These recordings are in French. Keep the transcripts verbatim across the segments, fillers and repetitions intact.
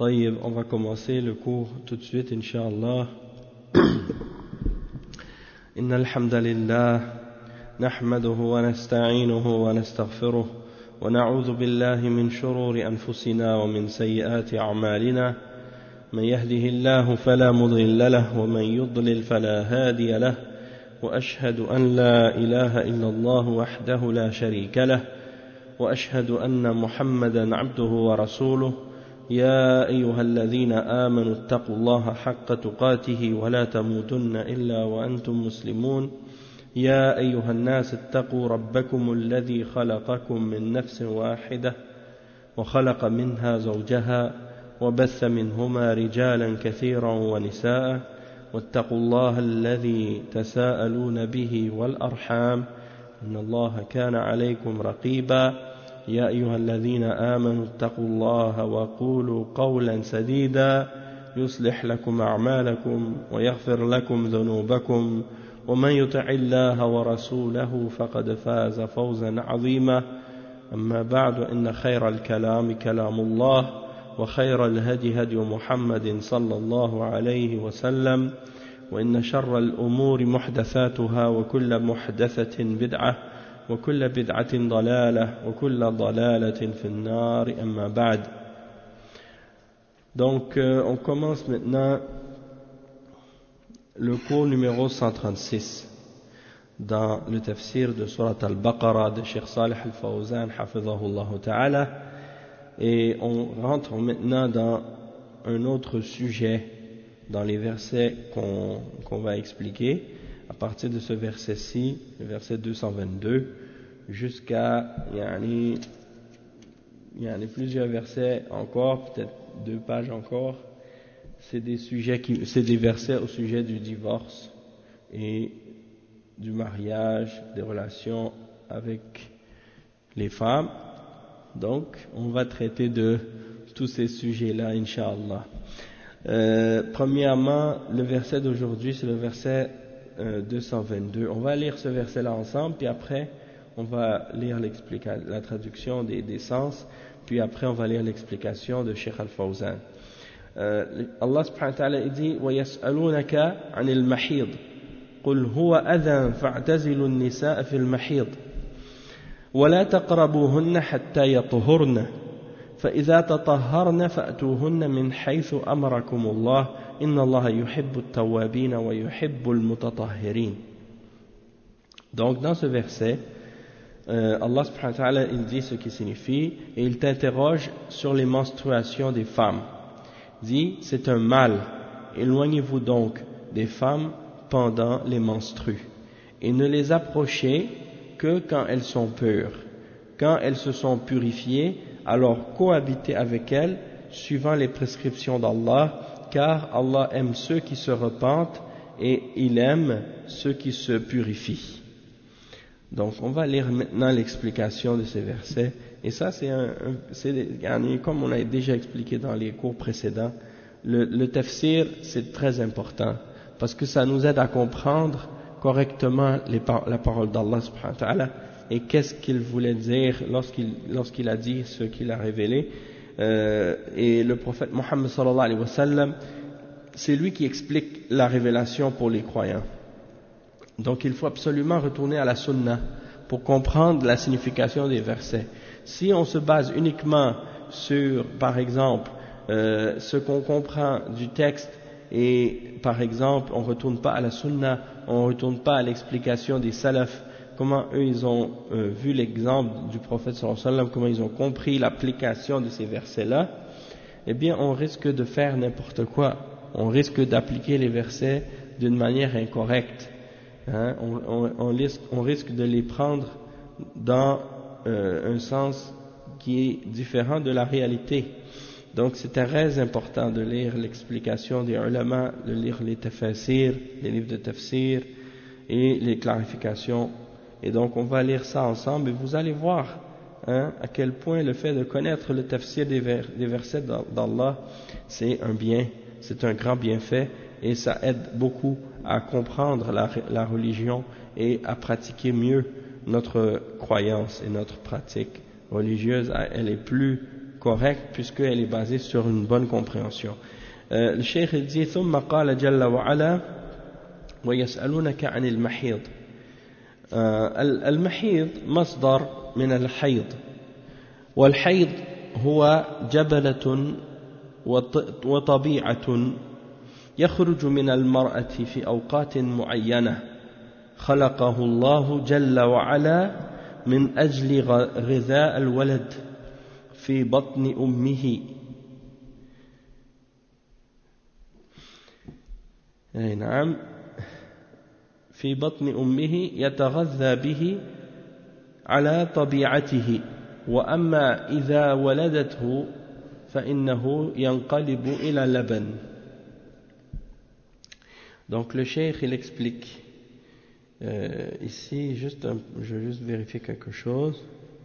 طيب, on va commencer le cours tout de suite, Inch'Allah. إن الحمد لله نحمده ونستعينه ونستغفره ونعوذ بالله من شرور أنفسنا ومن سيئات أعمالنا من يهده الله فلا مضل له ومن يضلل فلا هادي له وأشهد أن لا إله إلا الله وحده لا شريك له وأشهد أن محمدا عبده ورسوله يا أيها الذين آمنوا اتقوا الله حق تقاته ولا تموتن إلا وأنتم مسلمون يا أيها الناس اتقوا ربكم الذي خلقكم من نفس واحدة وخلق منها زوجها وبث منهما رجالا كثيرا ونساء واتقوا الله الذي تساءلون به والأرحام إن الله كان عليكم رقيبا يا أيها الذين آمنوا اتقوا الله وقولوا قولا سديدا يصلح لكم أعمالكم ويغفر لكم ذنوبكم ومن يطع الله ورسوله فقد فاز فوزا عظيما أما بعد إن خير الكلام كلام الله وخير الهدي هدي محمد صلى الله عليه وسلم وإن شر الأمور محدثاتها وكل محدثة بدعة وكل بدعة ضلالة وكل ضلالة في النار أما بعد. Donc euh, on commence maintenant le cours numéro cent trente-six dans le tafsir de Surat Al-Baqarah de Cheikh Salih Al-Fawzan hafidhahullah ta'ala, et on rentre maintenant dans un autre sujet dans les versets qu'on qu'on va expliquer à partir de ce verset-ci, le verset deux cent vingt-deux, jusqu'à yani, yani plusieurs versets encore, peut-être deux pages encore. C'est des sujets qui, c'est des versets au sujet du divorce et du mariage, des relations avec les femmes. Donc, on va traiter de tous ces sujets-là, Inch'Allah. Euh, premièrement, le verset d'aujourd'hui, c'est le verset euh, deux cent vingt-deux. On va lire ce verset-là ensemble, puis après, on va lire la traduction des, des sens, puis après, on va lire l'explication de Cheikh Al-Fawzan. Euh, Allah subhanahu wa ta'ala dit وَيَسْأَلُونَكَ عَنِ الْمَحِيضِ قُلْ هُوَ أَذًى فَاعْتَزِلُوا النِّسَاءَ فِي الْمَحِيضِ وَلَا تَقْرَبُوهُنَّ حَتَّى يَطْهُرْنَ فإذا تطهرن فأتوهن من حيث أمركم الله إن الله يحب التوابين ويحب المتطهرين. Donc dans ce verset, euh, Allah subhanahu wa ta'ala il dit ce qui signifie, et il t'interroge sur les menstruations des femmes. Il dit, c'est un mal, éloignez-vous donc des femmes pendant les menstrues, et ne les approchez que quand elles sont pures. Quand elles se sont purifiées, alors cohabitez avec elles suivant les prescriptions d'Allah, car Allah aime ceux qui se repentent et il aime ceux qui se purifient. Donc on va lire maintenant l'explication de ces versets, et ça c'est un, un c'est, comme on a déjà expliqué dans les cours précédents, le, le tafsir c'est très important parce que ça nous aide à comprendre correctement les, la parole d'Allah subhanahu wa ta'ala et qu'est-ce qu'il voulait dire lorsqu'il, lorsqu'il a dit ce qu'il a révélé. Euh, et le prophète Mohammed sallallahu alayhi wa sallam, c'est lui qui explique la révélation pour les croyants. Donc il faut absolument retourner à la sunna pour comprendre la signification des versets. Si on se base uniquement sur, par exemple, euh, ce qu'on comprend du texte, et par exemple on ne retourne pas à la sunna, on ne retourne pas à l'explication des salafs, comment eux ils ont euh, vu l'exemple du prophète sallallahu alayhi wa sallam, comment ils ont compris l'application de ces versets-là, eh bien on risque de faire n'importe quoi, on risque d'appliquer les versets d'une manière incorrecte, hein? on, on, on, risque, on risque de les prendre dans euh, un sens qui est différent de la réalité. Donc c'est très important de lire l'explication des ulama, de lire les tafsir, les livres de tafsir et les clarifications. Et donc on va lire ça ensemble et vous allez voir hein, à quel point le fait de connaître le tafsir des, vers, des versets d'Allah, c'est un bien, c'est un grand bienfait, et ça aide beaucoup à comprendre la, la religion et à pratiquer mieux notre croyance et notre pratique religieuse. Elle est plus correcte puisqu'elle est basée sur une bonne compréhension. Euh, le cheikh il dit ثم قال جل وعلا ويسألونك عن المحيض. المحيض مصدر من الحيض، والحيض هو جبلة وطبيعة يخرج من المرأة في أوقات معينة خلقه الله جل وعلا من أجل غذاء الولد في بطن أمه. أي نعم، في بطن أمه يتغذى به على طبيعته، وأما إذا ولدته فإنه ينقلب إلى لبن. Donc le cheikh il explique euh, ici, juste un, je vais juste vérifier quelque chose.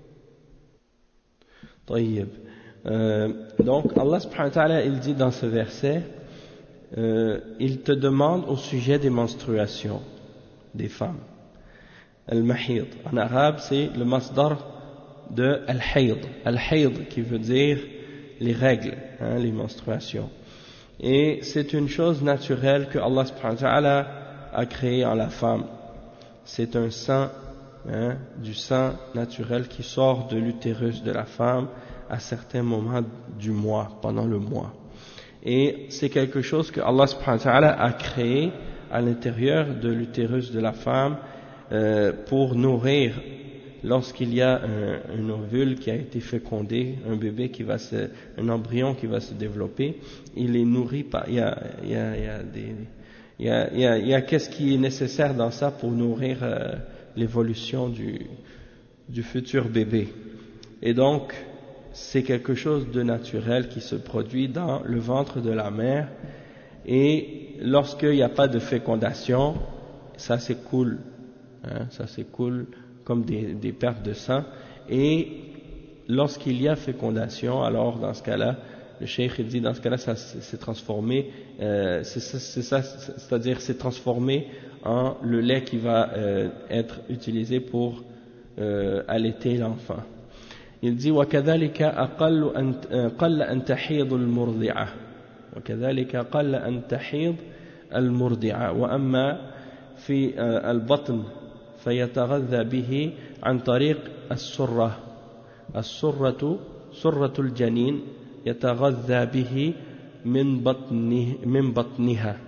طيب. Euh, donc Allah subhanahu wa ta'ala il dit dans ce verset, euh, il te demande au sujet des menstruations des femmes. Al-mahid en arabe c'est le masdar de al-hayd, al-hayd qui veut dire les règles, hein, les menstruations. Et c'est une chose naturelle que Allah subhanahu wa ta'ala a créée en la femme. C'est un sang, hein, du sang naturel qui sort de l'utérus de la femme à certains moments du mois, pendant le mois. Et c'est quelque chose que Allah subhanahu wa ta'ala a créé à l'intérieur de l'utérus de la femme euh, pour nourrir. Lorsqu'il y a un, un ovule qui a été fécondé, un bébé qui va se, un embryon qui va se développer, il est nourri par, il y a, il y a, il y a des, il y a, il y a, il y a qu'est-ce qui est nécessaire dans ça pour nourrir euh, l'évolution du, du futur bébé. Et donc, c'est quelque chose de naturel qui se produit dans le ventre de la mère, et lorsqu'il n'y a pas de fécondation, ça s'écoule, hein, ça s'écoule comme des, des pertes de sang, et lorsqu'il y a fécondation, alors dans ce cas-là, le cheikh dit dans ce cas-là ça s'est transformé, euh, c'est ça, c'est ça, c'est-à-dire c'est transformé en le lait qui va euh, être utilisé pour euh, allaiter l'enfant. Il dit وكذلك أقل أن قل أن تحيض المرضعة وكذلك قل أن تحيض المرضعة وأما في البطن فيتغذى به عن طريق السرة السرة سرة الجنين يتغذى به من بطنه من بطنها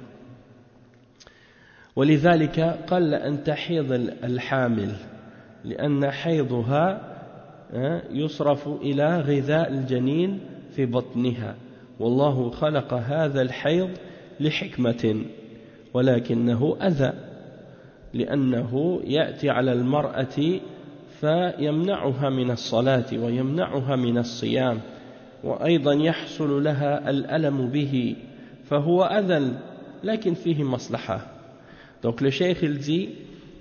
ولذلك قل أن تحيض الحامل لأن حيضها يصرف إلى غذاء الجنين في بطنها والله خلق هذا الحيض لحكمة ولكنه أذى لأنه يأتي على المرأة فيمنعها من الصلاة ويمنعها من الصيام وأيضا يحصل لها الألم به فهو أذى لكن فيه مصلحة. Donc le cheikh il dit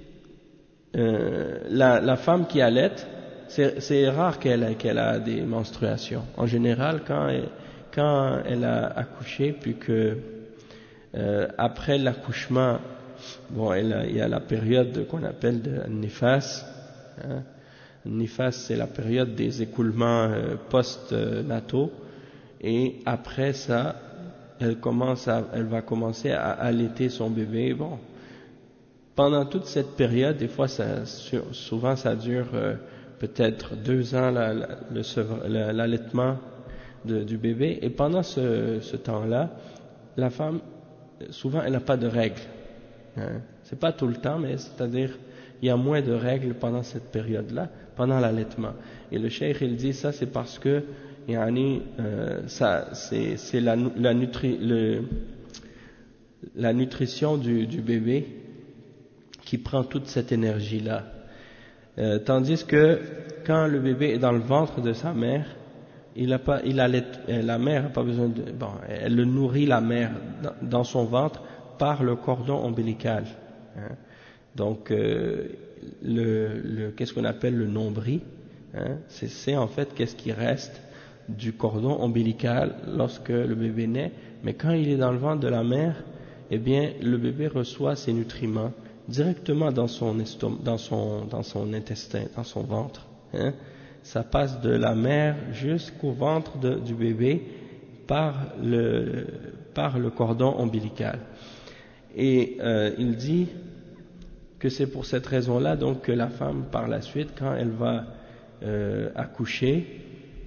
euh, la, la femme qui allaite, c'est, c'est rare qu'elle a, qu'elle a des menstruations. En général, quand elle, quand elle a accouché, puis que euh, après l'accouchement, bon, elle a, il y a la période qu'on appelle de nifas. Hein. Nifas, c'est la période des écoulements euh, post-nataux. Et après ça, elle commence à, elle va commencer à allaiter son bébé. Bon, pendant toute cette période, des fois, ça, souvent, ça dure euh, peut-être deux ans la, la, le, l'allaitement de, du bébé. Et pendant ce, ce temps-là, la femme, souvent, elle n'a pas de règles. Hein. C'est pas tout le temps, mais c'est-à-dire, il y a moins de règles pendant cette période-là, pendant l'allaitement. Et le cheikh, il dit ça, c'est parce que, yani, euh, ça, c'est, c'est la, la, nutri, le, la nutrition du, du bébé qui prend toute cette énergie-là. Euh, tandis que quand le bébé est dans le ventre de sa mère, il a pas, il allait, la mère n'a pas besoin de, bon, elle le nourrit la mère dans, dans son ventre par le cordon ombilical. Hein. Donc, euh, le, le, qu'est-ce qu'on appelle le nombril, hein, c'est, c'est en fait qu'est-ce qui reste du cordon ombilical lorsque le bébé naît. Mais quand il est dans le ventre de la mère, eh bien, le bébé reçoit ses nutriments directement dans son estom- dans son dans son intestin, dans son ventre. Hein. ça passe de la mère jusqu'au ventre de, du bébé par le, par le cordon ombilical. Et euh, il dit que c'est pour cette raison-là donc que la femme par la suite, quand elle va euh, accoucher,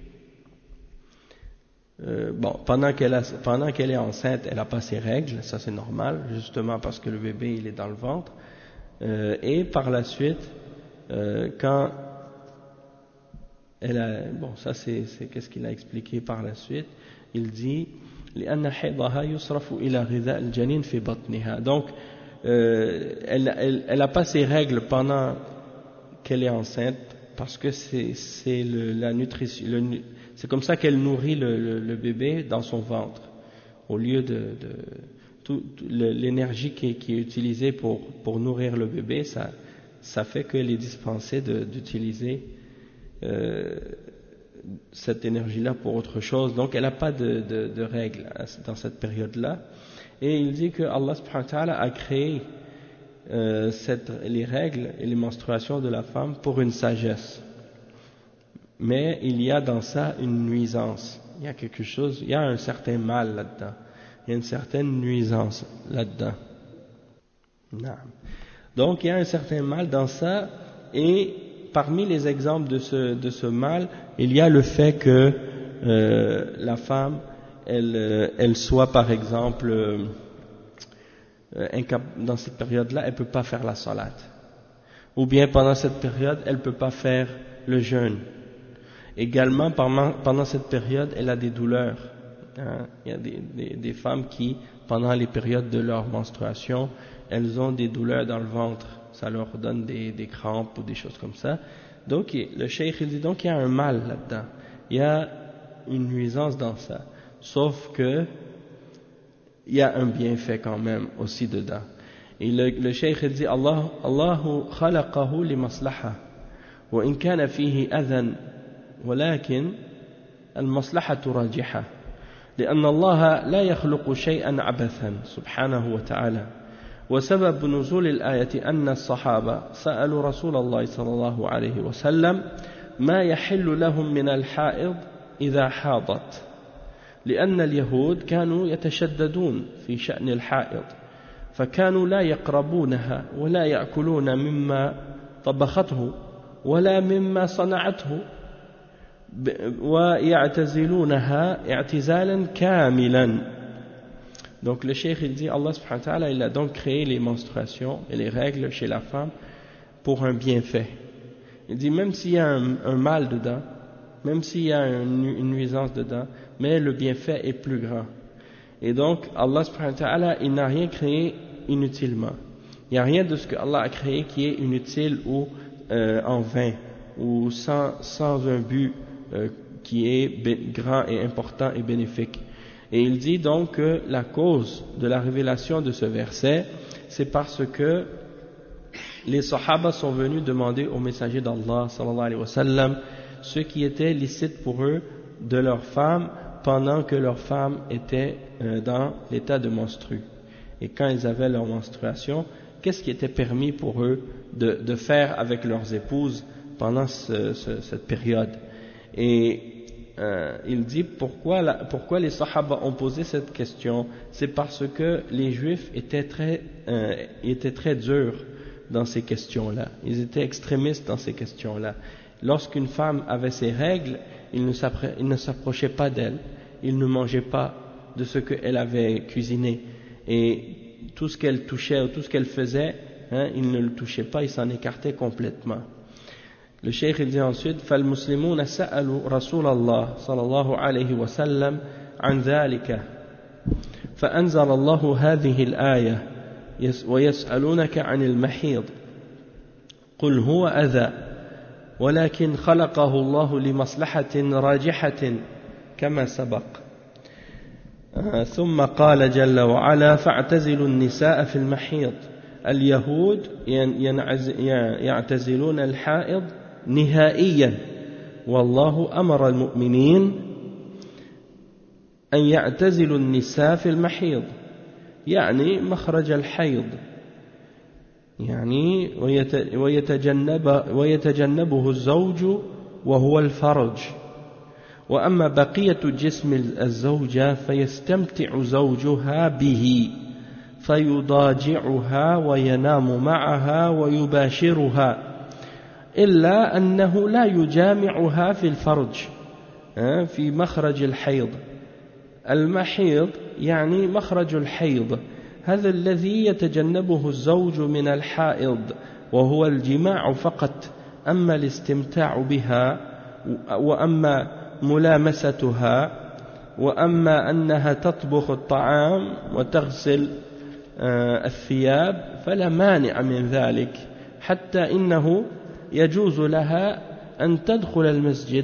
euh, bon, pendant qu'elle a, pendant qu'elle est enceinte, elle n'a pas ses règles, ça c'est normal, justement parce que le bébé il est dans le ventre, euh, et par la suite, euh, quand elle a, bon, ça c'est, c'est qu'est-ce qu'il a expliqué par la suite, il dit لأن حيضها يصرف إلى غذاء الجنين في بطنها. Donc euh, elle, elle, elle a pas ses règles pendant qu'elle est enceinte parce que c'est, c'est le, la nutrition, le, c'est comme ça qu'elle nourrit le, le, le bébé dans son ventre. Au lieu de, de tout, l'énergie qui est, qui est utilisée pour, pour nourrir le bébé, ça, ça fait qu'elle est dispensée de, d'utiliser euh, cette énergie-là pour autre chose. Donc elle n'a pas de, de, de règles dans cette période-là. Et il dit que Allah subhanahu wa ta'ala a créé euh, cette, les règles et les menstruations de la femme pour une sagesse. Mais il y a dans ça une nuisance. Il y a quelque chose, il y a un certain mal là-dedans. Il y a une certaine nuisance là-dedans. Donc il y a un certain mal dans ça, et parmi les exemples de ce, de ce mal, il y a le fait que euh, la femme, elle, elle soit par exemple, euh, incap- dans cette période-là, elle ne peut pas faire la salat. Ou bien pendant cette période, elle ne peut pas faire le jeûne. Également, pendant, pendant cette période, elle a des douleurs. Hein. Il y a des, des, des femmes qui, pendant les périodes de leur menstruation, elles ont des douleurs dans le ventre. Ça leur donne des, des crampes ou des choses comme ça. Donc, le cheikh, il dit donc il y a un mal là-dedans. Il y a une nuisance dans ça. Sauf que, il y a un bienfait quand même aussi dedans. Et le, le cheikh, il dit Allah, Allahu khalaqahu li maslaha. Wa in kana fihi adhan, walakin al-maslahatu rajiha. لأن الله لا يخلق شيئا عبثا سبحانه وتعالى. وسبب نزول الآية أن الصحابة سألوا رسول الله صلى الله عليه وسلم ما يحل لهم من الحائض إذا حاضت، لأن اليهود كانوا يتشددون في شأن الحائض، فكانوا لا يقربونها ولا يأكلون مما طبخته ولا مما صنعته، ويعتزلونها اعتزالا كاملا. Donc le cheikh il dit Allah subhanahu wa ta'ala il a donc créé les menstruations et les règles chez la femme pour un bienfait. Il dit même s'il y a un, un mal dedans, même s'il y a une, une nuisance dedans, mais le bienfait est plus grand. Et donc Allah subhanahu wa ta'ala il n'a rien créé inutilement. Il n'y a rien de ce que Allah a créé qui est inutile ou euh, en vain ou sans, sans un but euh, qui est grand et important et bénéfique. Et il dit donc que la cause de la révélation de ce verset, c'est parce que les Sahaba sont venus demander au messager d'Allah sallallahu alayhi wa sallam ce qui était licite pour eux de leurs femmes pendant que leurs femmes étaient dans l'état de menstru. Et quand ils avaient leur menstruation, qu'est-ce qui était permis pour eux de, de faire avec leurs épouses pendant ce, ce, cette période. Et Euh, il dit pourquoi, la, pourquoi les Sahaba ont posé cette question. C'est parce que les Juifs étaient très, euh, étaient très durs dans ces questions-là. Ils étaient extrémistes dans ces questions-là. Lorsqu'une femme avait ses règles, ils ne, ils ne s'approchaient pas d'elle, ils ne mangeaient pas de ce qu'elle avait cuisiné. Et tout ce qu'elle touchait ou tout ce qu'elle faisait, hein, ils ne le touchaient pas, ils s'en écartaient complètement. Le cheikh il dit ensuite فالمسلمون سألوا رسول الله صلى الله عليه وسلم عن ذلك فأنزل الله هذه الآية ويسألونك عن المحيض قل هو أذى ولكن خلقه الله لمصلحة راجحة كما سبق ثم قال جل وعلا فاعتزلوا النساء في المحيض اليهود يعتزلون الحائض نهائيا والله أمر المؤمنين أن يعتزلوا النساء في المحيض يعني مخرج الحيض يعني ويتجنب ويتجنبه الزوج وهو الفرج وأما بقية جسم الزوجة فيستمتع زوجها به فيضاجعها وينام معها ويباشرها إلا أنه لا يجامعها في الفرج في مخرج الحيض. المحيض يعني مخرج الحيض، هذا الذي يتجنبه الزوج من الحائض وهو الجماع فقط. أما الاستمتاع بها وأما ملامستها وأما أنها تطبخ الطعام وتغسل الثياب فلا مانع من ذلك، حتى إنه يجوز لها أن تدخل المسجد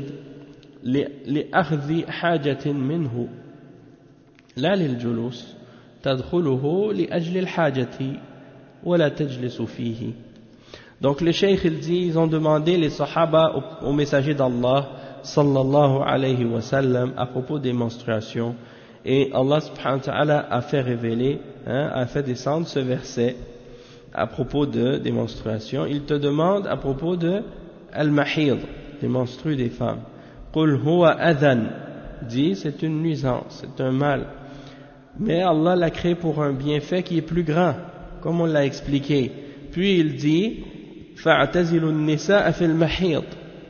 لأخذ حاجة منه لا للجلوس، تدخله لأجل الحاجة ولا تجلس فيه. Donc les cheikh il dit, ils ont demandé les sahaba au, au messager d'Allah sallallahu alayhi wa sallam à propos des menstruations, et Allah subhanahu wa ta'ala a fait révéler, hein, a fait descendre ce verset à propos de, des menstruations. Il te demande à propos de al-mahid, des menstrues des femmes. Qul huwa adhan, dit c'est une nuisance, c'est un mal, mais Allah l'a créé pour un bienfait qui est plus grand, comme on l'a expliqué. Puis il dit fa'tazilu an-nisaa fi al-mahid,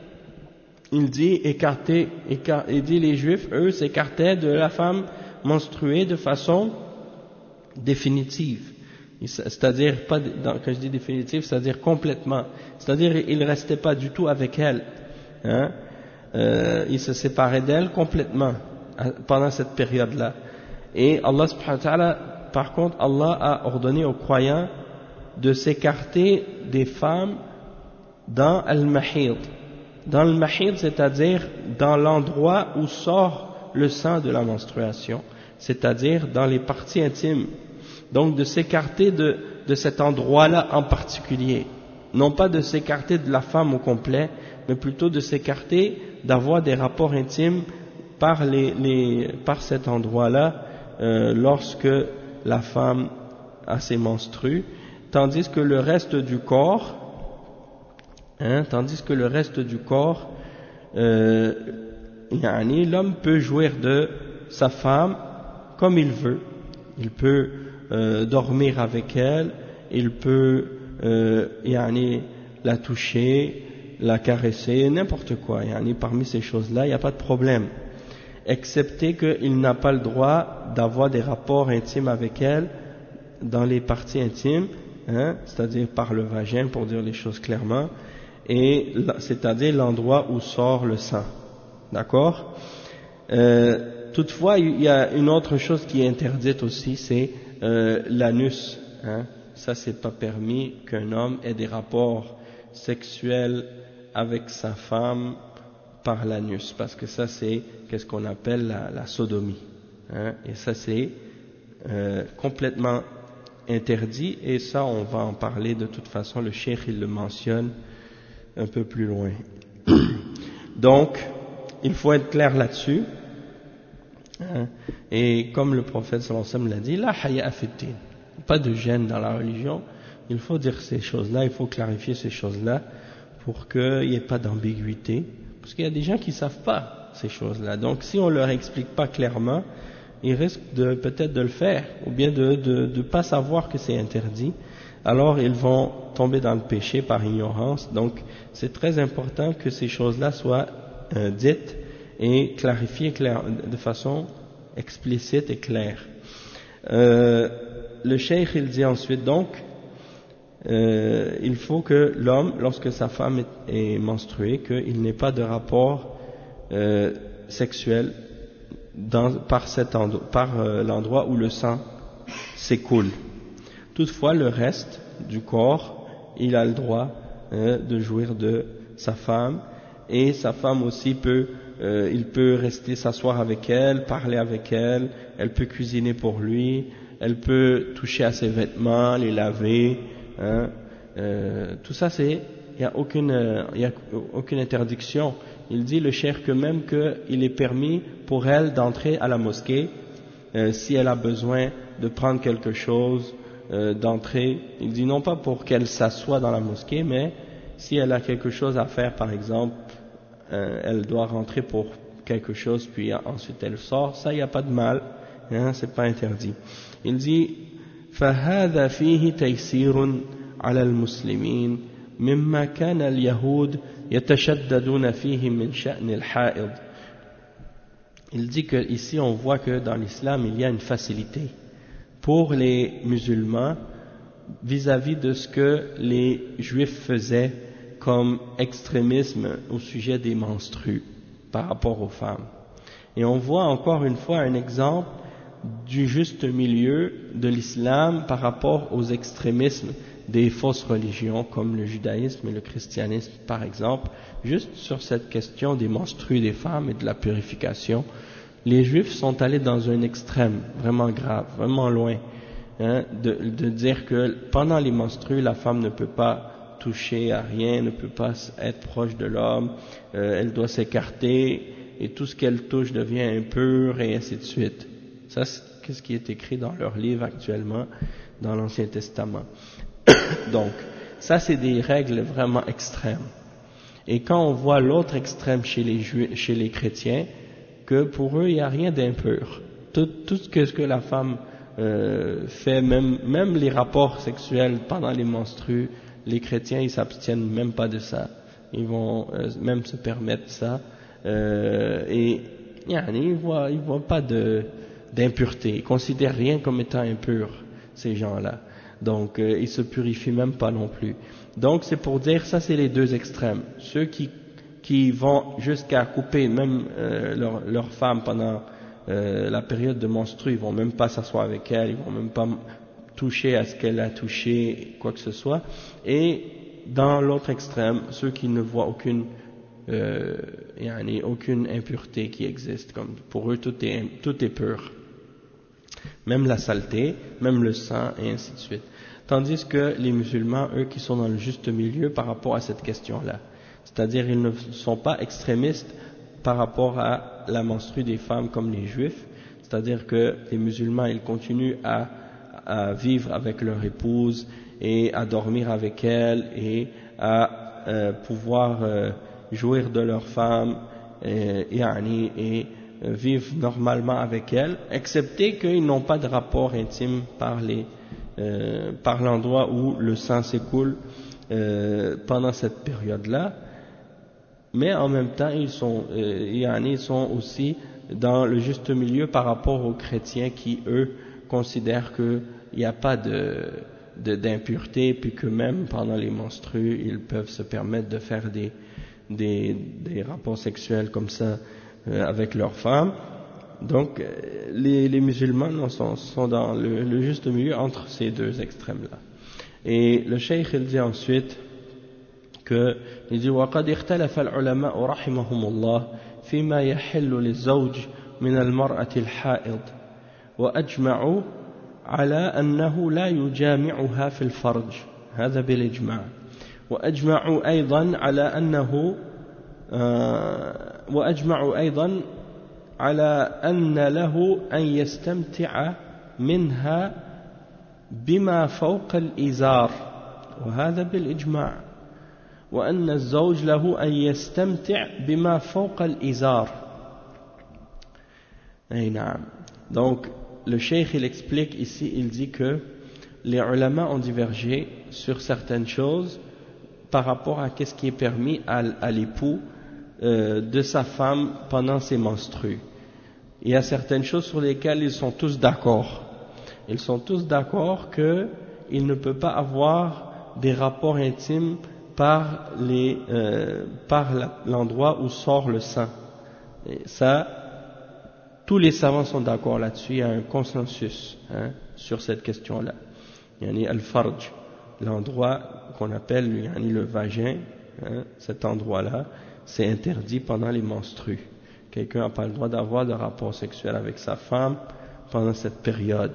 il dit écarter, écart, il dit les juifs eux s'écartaient de la femme menstruée de façon définitive, c'est-à-dire pas quand je dis définitive, c'est-à-dire complètement, c'est-à-dire ils ne restaient pas du tout avec elle, hein? euh, ils se séparaient d'elle complètement pendant cette période-là. Et Allah subhanahu wa ta'ala, par contre, Allah a ordonné aux croyants de s'écarter des femmes dans al-mahid. Dans le mahid, c'est-à-dire dans l'endroit où sort le sang de la menstruation, c'est-à-dire dans les parties intimes. Donc de s'écarter de, de cet endroit-là en particulier. Non pas de s'écarter de la femme au complet, mais plutôt de s'écarter d'avoir des rapports intimes par, les, les, par cet endroit-là euh, lorsque la femme a ses menstrues. Tandis que le reste du corps, hein, tandis que le reste du corps, euh, yani, l'homme peut jouir de sa femme comme il veut. Il peut euh, dormir avec elle, il peut euh, yani, la toucher, la caresser, n'importe quoi. Yani, parmi ces choses-là, il n'y a pas de problème. Excepté qu'il n'a pas le droit d'avoir des rapports intimes avec elle dans les parties intimes, hein, c'est-à-dire par le vagin, pour dire les choses clairement, et c'est-à-dire l'endroit où sort le sang. D'accord? euh, Toutefois, il y a une autre chose qui est interdite aussi, c'est euh, l'anus. Hein. Ça, c'est pas permis qu'un homme ait des rapports sexuels avec sa femme par l'anus, parce que ça, c'est qu'est-ce qu'on appelle la, la sodomie. Hein. Et ça, c'est euh, complètement interdit, et ça, on va en parler de toute façon. Le cheikh, il le mentionne un peu plus loin. Donc, il faut être clair là-dessus. Hein? Et comme le prophète sallallahu alayhi wa sallam l'a dit, la haya fi-d-din, pas de gêne dans la religion. Il faut dire ces choses-là, il faut clarifier ces choses-là pour qu'il n'y ait pas d'ambiguïté, parce qu'il y a des gens qui ne savent pas ces choses-là. Donc si on ne leur explique pas clairement, ils risquent de peut-être de le faire, ou bien de ne de, pas savoir que c'est interdit. Alors ils vont tomber dans le péché par ignorance. Donc c'est très important que ces choses-là soient euh, dites et clarifiées clair, de façon explicite et claire. Euh, le cheikh il dit ensuite donc, euh, il faut que l'homme, lorsque sa femme est, est menstruée, qu'il n'ait pas de rapport euh, sexuel dans, par, cet endroit, par euh, l'endroit où le sang s'écoule. Toutefois, le reste du corps, il a le droit euh, de jouir de sa femme, et sa femme aussi peut, euh, il peut rester s'asseoir avec elle, parler avec elle, elle peut cuisiner pour lui, elle peut toucher à ses vêtements, les laver, hein, euh, tout ça c'est, il n'y a aucune, euh, il y a aucune interdiction. Il dit le cheikh que même qu'il est permis pour elle d'entrer à la mosquée euh, si elle a besoin de prendre quelque chose, euh, d'entrer. Il dit non pas pour qu'elle s'assoie dans la mosquée, mais si elle a quelque chose à faire, par exemple euh, elle doit rentrer pour quelque chose, puis ensuite elle sort, ça, il n'y a pas de mal, hein, c'est pas interdit. Il dit, فهذا فيه تيسير على المسلمين مما كان اليهود يتشددون فيه من شأن الحائض. Il dit que ici on voit que dans l'islam il y a une facilité pour les musulmans vis-à-vis de ce que les juifs faisaient comme extrémisme au sujet des menstrues par rapport aux femmes. Et on voit encore une fois un exemple du juste milieu de l'islam par rapport aux extrémismes des fausses religions comme le judaïsme et le christianisme par exemple. Juste sur cette question des menstrues des femmes et de la purification, les juifs sont allés dans un extrême vraiment grave, vraiment loin, hein, de, de dire que pendant les menstrues la femme ne peut pas toucher à rien, ne peut pas être proche de l'homme, euh, elle doit s'écarter et tout ce qu'elle touche devient impur et ainsi de suite. Ça, c'est ce qui est écrit dans leur livre actuellement, dans l'Ancien Testament. Donc, ça, c'est des règles vraiment extrêmes. Et quand on voit l'autre extrême chez les, Juifs, chez les chrétiens, que pour eux, il n'y a rien d'impur. Tout, tout ce que, ce que la femme euh, fait, même, même les rapports sexuels pendant les menstrues, les chrétiens, ils s'abstiennent même pas de ça. Ils vont euh, même se permettre ça. Euh, et ils ne voient, ils voient pas de... d'impureté, ils considèrent rien comme étant impur, ces gens-là. Donc, euh, ils se purifient même pas non plus. Donc, c'est pour dire, ça c'est les deux extrêmes. Ceux qui, qui vont jusqu'à couper même euh, leur, leur femme pendant euh, la période de menstru, ils vont même pas s'asseoir avec elle, ils vont même pas toucher à ce qu'elle a touché, quoi que ce soit. Et dans l'autre extrême, ceux qui ne voient aucune euh, yani, aucune impureté qui existe, comme pour eux tout est, tout est pur. Même la saleté, même le sang, et ainsi de suite. Tandis que les musulmans, eux, qui sont dans le juste milieu par rapport à cette question-là. C'est-à-dire, ils ne sont pas extrémistes par rapport à la menstrue des femmes comme les juifs. C'est-à-dire que les musulmans, ils continuent à, à vivre avec leur épouse et à dormir avec elle et à euh, pouvoir euh, jouir de leur femme et, et, et vivent normalement avec elle, excepté qu'ils n'ont pas de rapport intime par, les, euh, par l'endroit où le sang s'écoule euh, pendant cette période-là. Mais en même temps, ils sont, euh, ils sont aussi dans le juste milieu par rapport aux chrétiens qui, eux, considèrent qu'il n'y a pas de, de, d'impureté, puis que même pendant les menstrues, ils peuvent se permettre de faire des, des, des rapports sexuels comme ça avec leurs femmes. Donc les, les musulmans sont, sont dans le, le juste milieu entre ces deux extrêmes-là. Et le cheikh il dit ensuite que il dit وقد اختلف العلماء رحمهم الله فيما يحل للزوج من المرأة الحائض وأجمعوا على أنه لا يجامعها في الفرج هذا بالإجماع وأجمعوا أيضا على أنه وأجمعوا أيضا على أن له أن يستمتع منها بما فوق الإزار وهذا بالإجماع وأن الزوج له أن يستمتع بما فوق الإزار. أي نعم. Donc le cheikh il explique ici, il dit que les ulama ont divergé sur certaines choses par rapport à ce qui est permis à, à l'époux Euh, de sa femme pendant ses menstrues. Il y a certaines choses sur lesquelles ils sont tous d'accord. Ils sont tous d'accord qu'il ne peut pas avoir des rapports intimes par, les, euh, par la, l'endroit où sort le sang. Et ça, tous les savants sont d'accord là-dessus. Il y a un consensus hein, sur cette question-là. Yani al-farj, l'endroit qu'on appelle yani, le vagin, hein, cet endroit-là, c'est interdit pendant les menstrues. Quelqu'un n'a pas le droit d'avoir de rapport sexuel avec sa femme pendant cette période.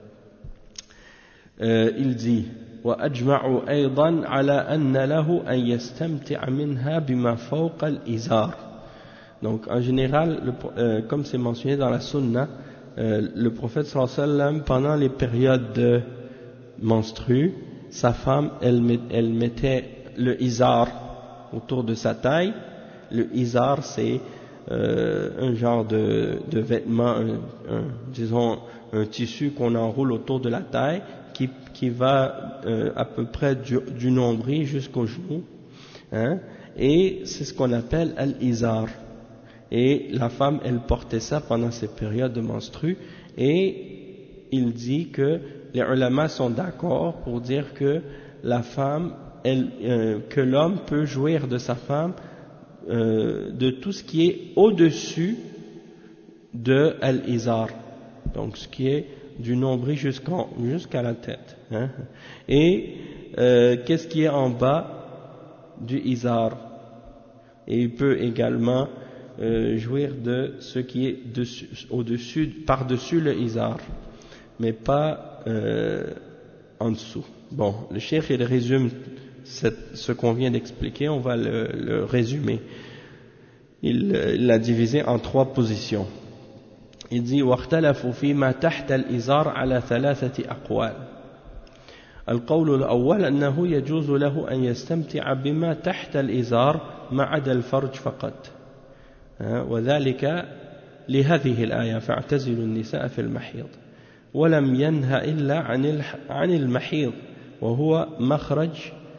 Euh, il dit وأجمعوا أيضا على أن له أن يستمتع منها بما فوق الإزار. Donc en général, le, euh, comme c'est mentionné dans la sunna, euh, le prophète sallallahu alayhi wa sallam, pendant les périodes de menstrues, sa femme, elle, met, elle mettait le izar autour de sa taille, Le izar, c'est euh, un genre de, de vêtement, un, un, disons un tissu qu'on enroule autour de la taille, qui, qui va euh, à peu près du, du nombril jusqu'au genou, hein, et c'est ce qu'on appelle al-izar. Et la femme, elle portait ça pendant ces périodes de menstrues, et il dit que les ulamas sont d'accord pour dire que la femme, elle, euh, que l'homme peut jouir de sa femme euh, de tout ce qui est au-dessus de al-izar, donc ce qui est du nombril jusqu'en, jusqu'à la tête, hein. Et euh, qu'est-ce qui est en bas du izar, et il peut également euh, jouir de ce qui est dessus, au-dessus, par-dessus le izar, mais pas euh, en dessous. Bon, le cheikh il résume cette, ce qu'on vient d'expliquer, on va le, le résumer. Il l'a divisé en trois positions. Il dit واختلفوا فيما تحت الإزار على ثلاثة أقوال. القول الأول أنه يجوز له أن يستمتع بما تحت الإزار ما عدا الفرج فقط، وذلك لهذه الآية فاعتزلوا النساء في المحيض، ولم ينهى إلا عن عن المحيض وهو مخرج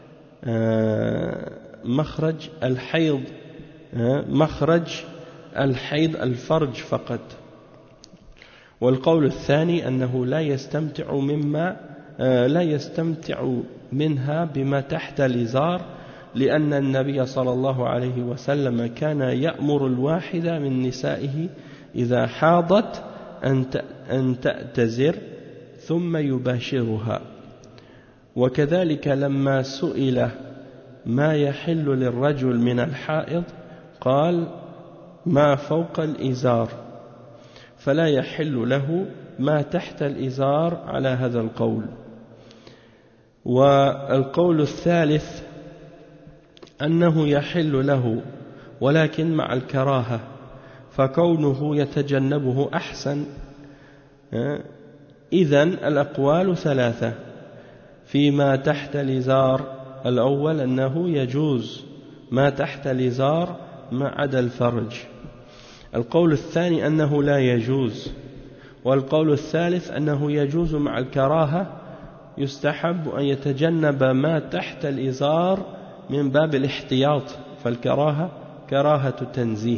مخرج الحيض مخرج الحيض الفرج فقط. والقول الثاني أنه لا يستمتع مما لا يستمتع منها بما تحت الإزار، لأن النبي صلى الله عليه وسلم كان يأمر الواحدة من نسائه إذا حاضت أن تعتذر ثم يباشرها. وكذلك لما سئل ما يحل للرجل من الحائض قال ما فوق الإزار، فلا يحل له ما تحت الإزار على هذا القول. والقول الثالث أنه يحل له ولكن مع الكراهة، فكونه يتجنبه أحسن. إذن الأقوال ثلاثة فيما تحت الإزار. الأول أنه يجوز ما تحت الإزار ما عدا الفرج. القول الثاني أنه لا يجوز. والقول الثالث أنه يجوز مع الكراهة، يستحب أن يتجنب ما تحت الإزار من باب الاحتياط، فالكراهة كراهة تنزيه.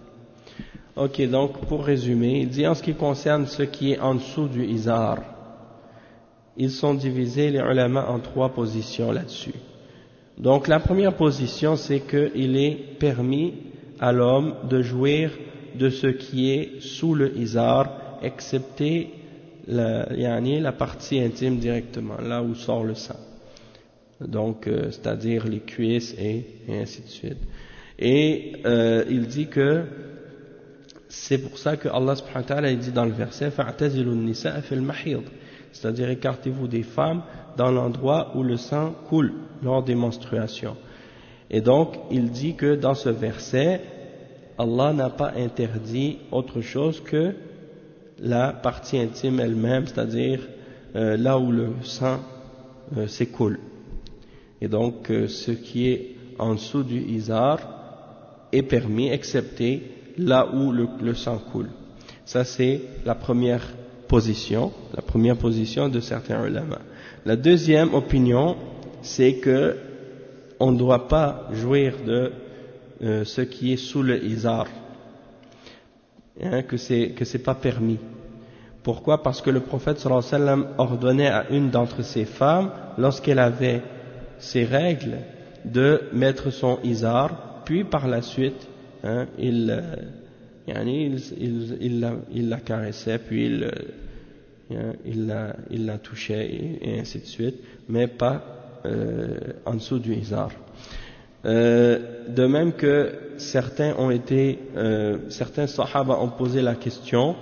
Ok, donc pour résumer, il dit en ce qui concerne ce qui est en dessous du izar, ils sont divisés les ulama en trois positions là-dessus. Donc la première position, c'est qu'il est permis à l'homme de jouir de ce qui est sous le izar, excepté la, yani, la partie intime directement, là où sort le sang. Donc, euh, c'est-à-dire les cuisses et, et ainsi de suite. Et euh, il dit que c'est pour ça que Allah subhanahu wa ta'ala dit dans le verset فَاعْتَزِلُوا النِّسَاءَ فِي الْمَحِيضِ, c'est-à-dire écartez-vous des femmes dans l'endroit où le sang coule lors des menstruations. Et donc, il dit que dans ce verset, Allah n'a pas interdit autre chose que la partie intime elle-même, c'est-à-dire euh, là où le sang euh, s'écoule. Et donc, euh, ce qui est en dessous du izar est permis, excepté là où le, le sang coule. Ça, c'est la première position, la première position de certains ulama. La deuxième opinion, c'est que on ne doit pas jouir de euh, ce qui est sous le izar, hein, que c'est que c'est pas permis. Pourquoi? Parce que le prophète sallallahu alayhi wa sallam ordonnait à une d'entre ses femmes, lorsqu'elle avait ses règles, de mettre son izar, puis par la suite, hein, il, euh, yani, il, il, il, la, il la caressait, puis il, hein, il, la, il la touchait, et, et ainsi de suite, mais pas euh, en dessous du izar. Euh, de même que certains ont été, euh, certains sahaba ont posé la question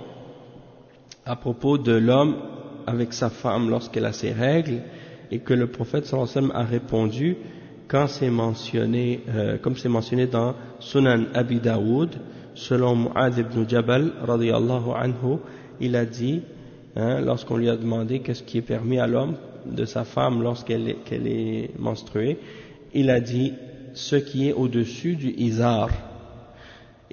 à propos de l'homme avec sa femme lorsqu'elle a ses règles, et que le prophète sallallahu alayhi wa sallam a répondu quand c'est mentionné, euh, comme c'est mentionné dans Sunan Abi Daoud, selon Mu'adh ibn Jabal radiyallahu anhu, il a dit, hein, lorsqu'on lui a demandé qu'est-ce qui est permis à l'homme de sa femme lorsqu'elle est, qu'elle est menstruée, il a dit ce qui est au-dessus du izar,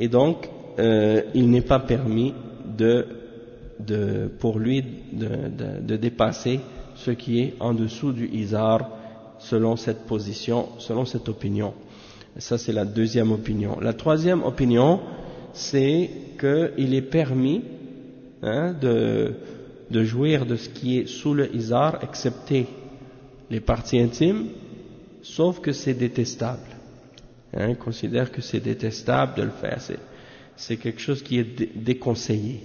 et donc euh, il n'est pas permis de, de, pour lui de, de, de dépasser ce qui est en dessous du izar selon cette position, selon cette opinion. Ça c'est la deuxième opinion. La troisième opinion, c'est qu'il est permis hein, de, de jouir de ce qui est sous le izar, excepté les parties intimes, sauf que c'est détestable. Hein, on considère que c'est détestable de le faire, c'est, c'est quelque chose qui est dé- déconseillé.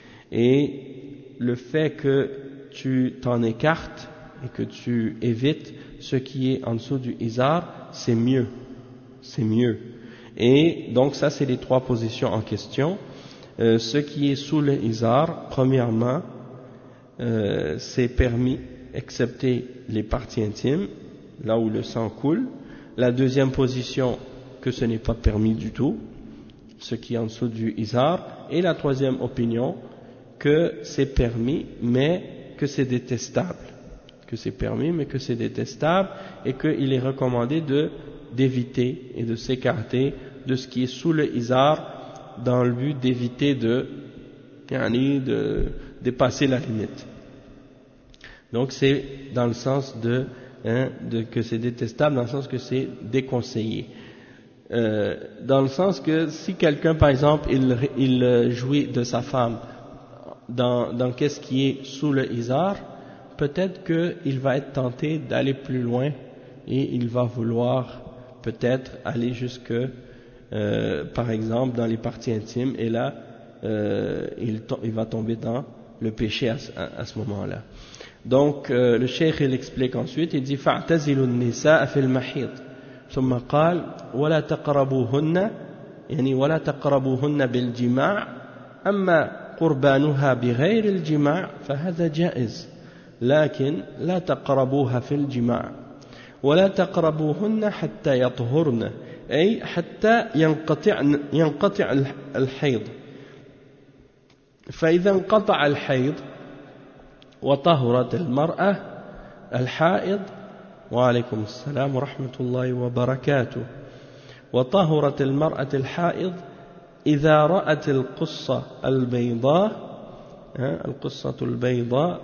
Et le fait que tu t'en écartes et que tu évites ce qui est en dessous du izar, c'est mieux. C'est mieux. Et donc ça, c'est les trois positions en question. Euh, ce qui est sous le izar, premièrement, euh, c'est permis, excepté les parties intimes, là où le sang coule. La deuxième position, que ce n'est pas permis du tout, ce qui est en dessous du izar. Et la troisième opinion, que c'est permis, mais que c'est détestable. Que c'est permis, mais que c'est détestable, et qu'il est recommandé de, d'éviter et de s'écarter de ce qui est sous le izar, dans le but d'éviter de, de dépasser la limite. Donc c'est dans le sens de, hein, de que c'est détestable, dans le sens que c'est déconseillé. Euh, dans le sens que si quelqu'un, par exemple, il, il jouit de sa femme dans, dans qu'est-ce qui est sous le izar, peut-être qu'il va être tenté d'aller plus loin et il va vouloir peut-être aller jusque, euh, par exemple, dans les parties intimes, et là, euh, il, il va tomber dans le péché à, à, à ce moment-là. Donc, euh, le cheikh, il explique ensuite, il dit « فَاعْتَزِلُوا النِّسَاءَ فِي الْمَحِيضِ » ثم قال ولا تقربوهن يعني ولا تقربوهن بالجماع أما قربانها بغير الجماع فهذا جائز لكن لا تقربوها في الجماع ولا تقربوهن حتى يطهرن أي حتى ينقطع ينقطع الحيض فإذا انقطع الحيض وطهرت المرأة الحائض وعليكم السلام ورحمة الله وبركاته وطهرت المرأة الحائض إذا رأت القصة البيضاء القصة البيضاء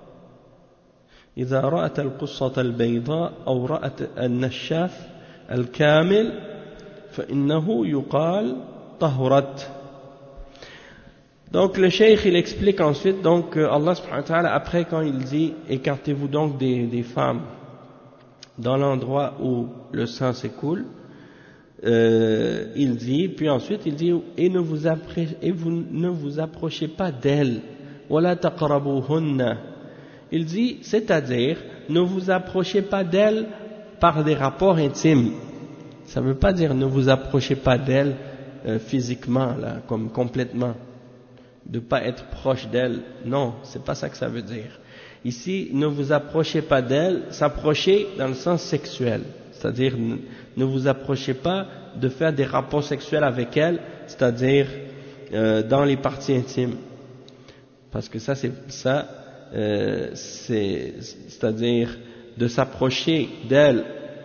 إذا رأت القصة البيضاء أو رأت النشاف الكامل فإنه يقال طهرت. Donc le cheikh il explique ensuite donc Allah subhanahu wa ta'ala après quand il dit écartez-vous donc des, des femmes dans l'endroit où le sang s'écoule, euh, il dit, puis ensuite il dit et ne vous, approchez, et vous ne vous approchez pas d'elles, wala taqrabuhunna. Il dit, c'est-à-dire ne vous approchez pas d'elles par des rapports intimes. Ça ne veut pas dire ne vous approchez pas d'elles euh, physiquement là, comme complètement, de pas être proche d'elles. Non, c'est pas ça que ça veut dire. Ici, ne vous approchez pas d'elle, s'approcher dans le sens sexuel, c'est-à-dire ne vous approchez pas de faire des rapports sexuels avec elle, c'est-à-dire euh, dans les parties intimes, parce que ça, c'est ça, euh, c'est, c'est-à-dire de s'approcher d'elle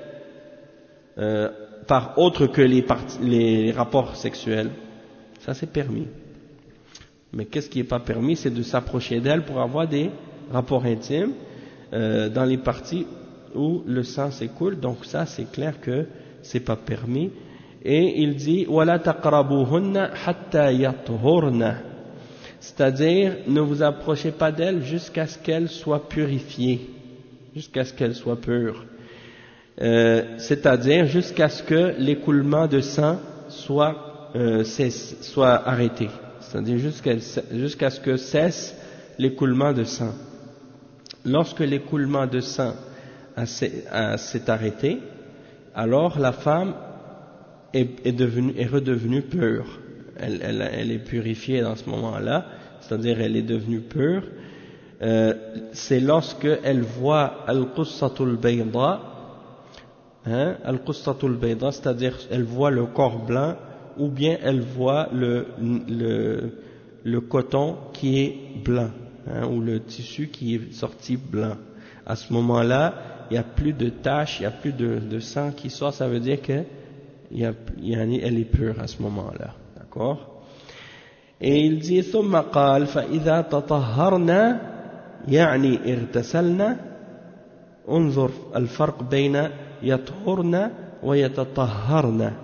euh, par autre que les, parties, les rapports sexuels, ça c'est permis. Mais qu'est-ce qui n'est pas permis, c'est de s'approcher d'elle pour avoir des rapport intime euh, dans les parties où le sang s'écoule, donc ça c'est clair que c'est pas permis. Et il dit wala taqrabuhunna hatta yathurna, c'est-à-dire ne vous approchez pas d'elle jusqu'à ce qu'elle soit purifiée, jusqu'à ce qu'elle soit pure, euh, c'est-à-dire jusqu'à ce que l'écoulement de sang soit euh, cesse, soit arrêté, c'est-à-dire jusqu'à, jusqu'à ce que cesse l'écoulement de sang. Lorsque l'écoulement de sang s'est arrêté, alors la femme est, est, devenue, est redevenue pure. Elle, elle, elle est purifiée dans ce moment-là, c'est-à-dire elle est devenue pure. Euh, c'est lorsque elle voit al-qussatul bayda, hein, al-qussatul bayda, c'est-à-dire elle voit le corps blanc, ou bien elle voit le, le, le coton qui est blanc. Hein, ou le tissu qui est sorti blanc. À ce moment-là, il n'y a plus de taches, il n'y a plus de, de sang qui sort, ça veut dire qu'elle est pure à ce moment-là. d'accord. Et il dit ثم قال فإذا تطهرنا يعني اغتسلنا انظر الفرق بين يطهرنا ويتطهرنا.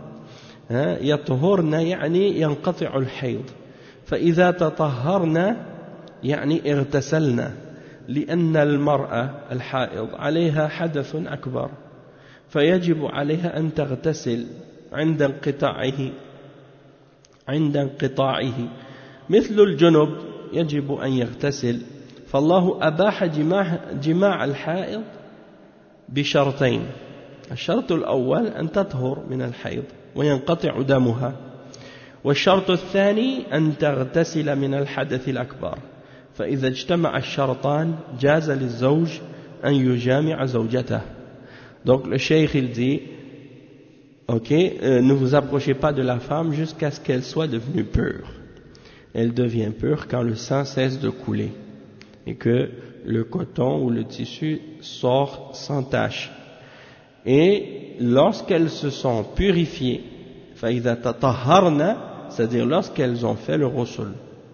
يطهرنا يعني ينقطع الحيض، فإذا تطهرنا يعني اغتسلنا، لأن المرأة الحائض عليها حدث أكبر فيجب عليها أن تغتسل عند انقطاعه عند انقطاعه مثل الجنب يجب أن يغتسل. فالله أباح جماع, جماع الحائض بشرطين: الشرط الأول أن تطهر من الحيض وينقطع دمها، والشرط الثاني أن تغتسل من الحدث الأكبر. فإذا اجتمع الشرطان جاز للزوج أن يجامع زوجته. Donc le cheikh il dit ok, euh, ne vous approchez pas de la femme jusqu'à ce qu'elle soit devenue pure. Elle devient pure quand le sang cesse de couler et que le coton ou le tissu sort sans tache. Et lorsqu'elles se sont purifiées, فإذا تطهرن, c'est-à-dire lorsqu'elles ont fait le ghusl.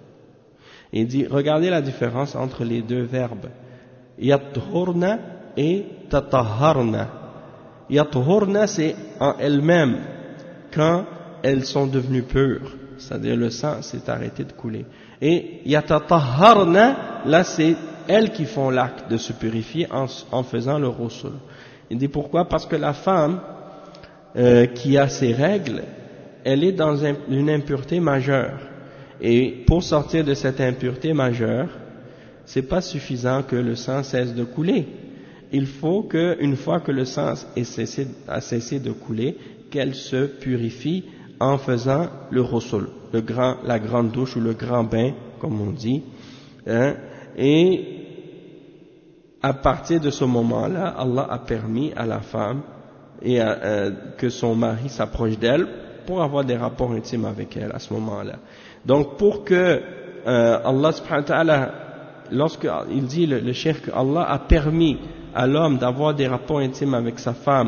Il dit, regardez la différence entre les deux verbes yathurna et tatahharna. Yathurna, c'est en elles-mêmes quand elles sont devenues pures, c'est-à-dire le sang s'est arrêté de couler. Et yatatahharna, là c'est elles qui font l'acte de se purifier en, en faisant le ghusl. Il dit pourquoi? Parce que la femme euh, qui a ses règles, elle est dans un, une impureté majeure. Et pour sortir de cette impureté majeure, c'est pas suffisant que le sang cesse de couler. Il faut qu'une fois que le sang est cessé, a cessé de couler, qu'elle se purifie en faisant le ghusl, le grand, la grande douche ou le grand bain, comme on dit. Hein, et à partir de ce moment-là, Allah a permis à la femme et à, euh, que son mari s'approche d'elle pour avoir des rapports intimes avec elle à ce moment-là. Donc pour que euh, Allah subhanahu wa ta'ala, lorsqu'il dit le, le cheikh que Allah a permis à l'homme d'avoir des rapports intimes avec sa femme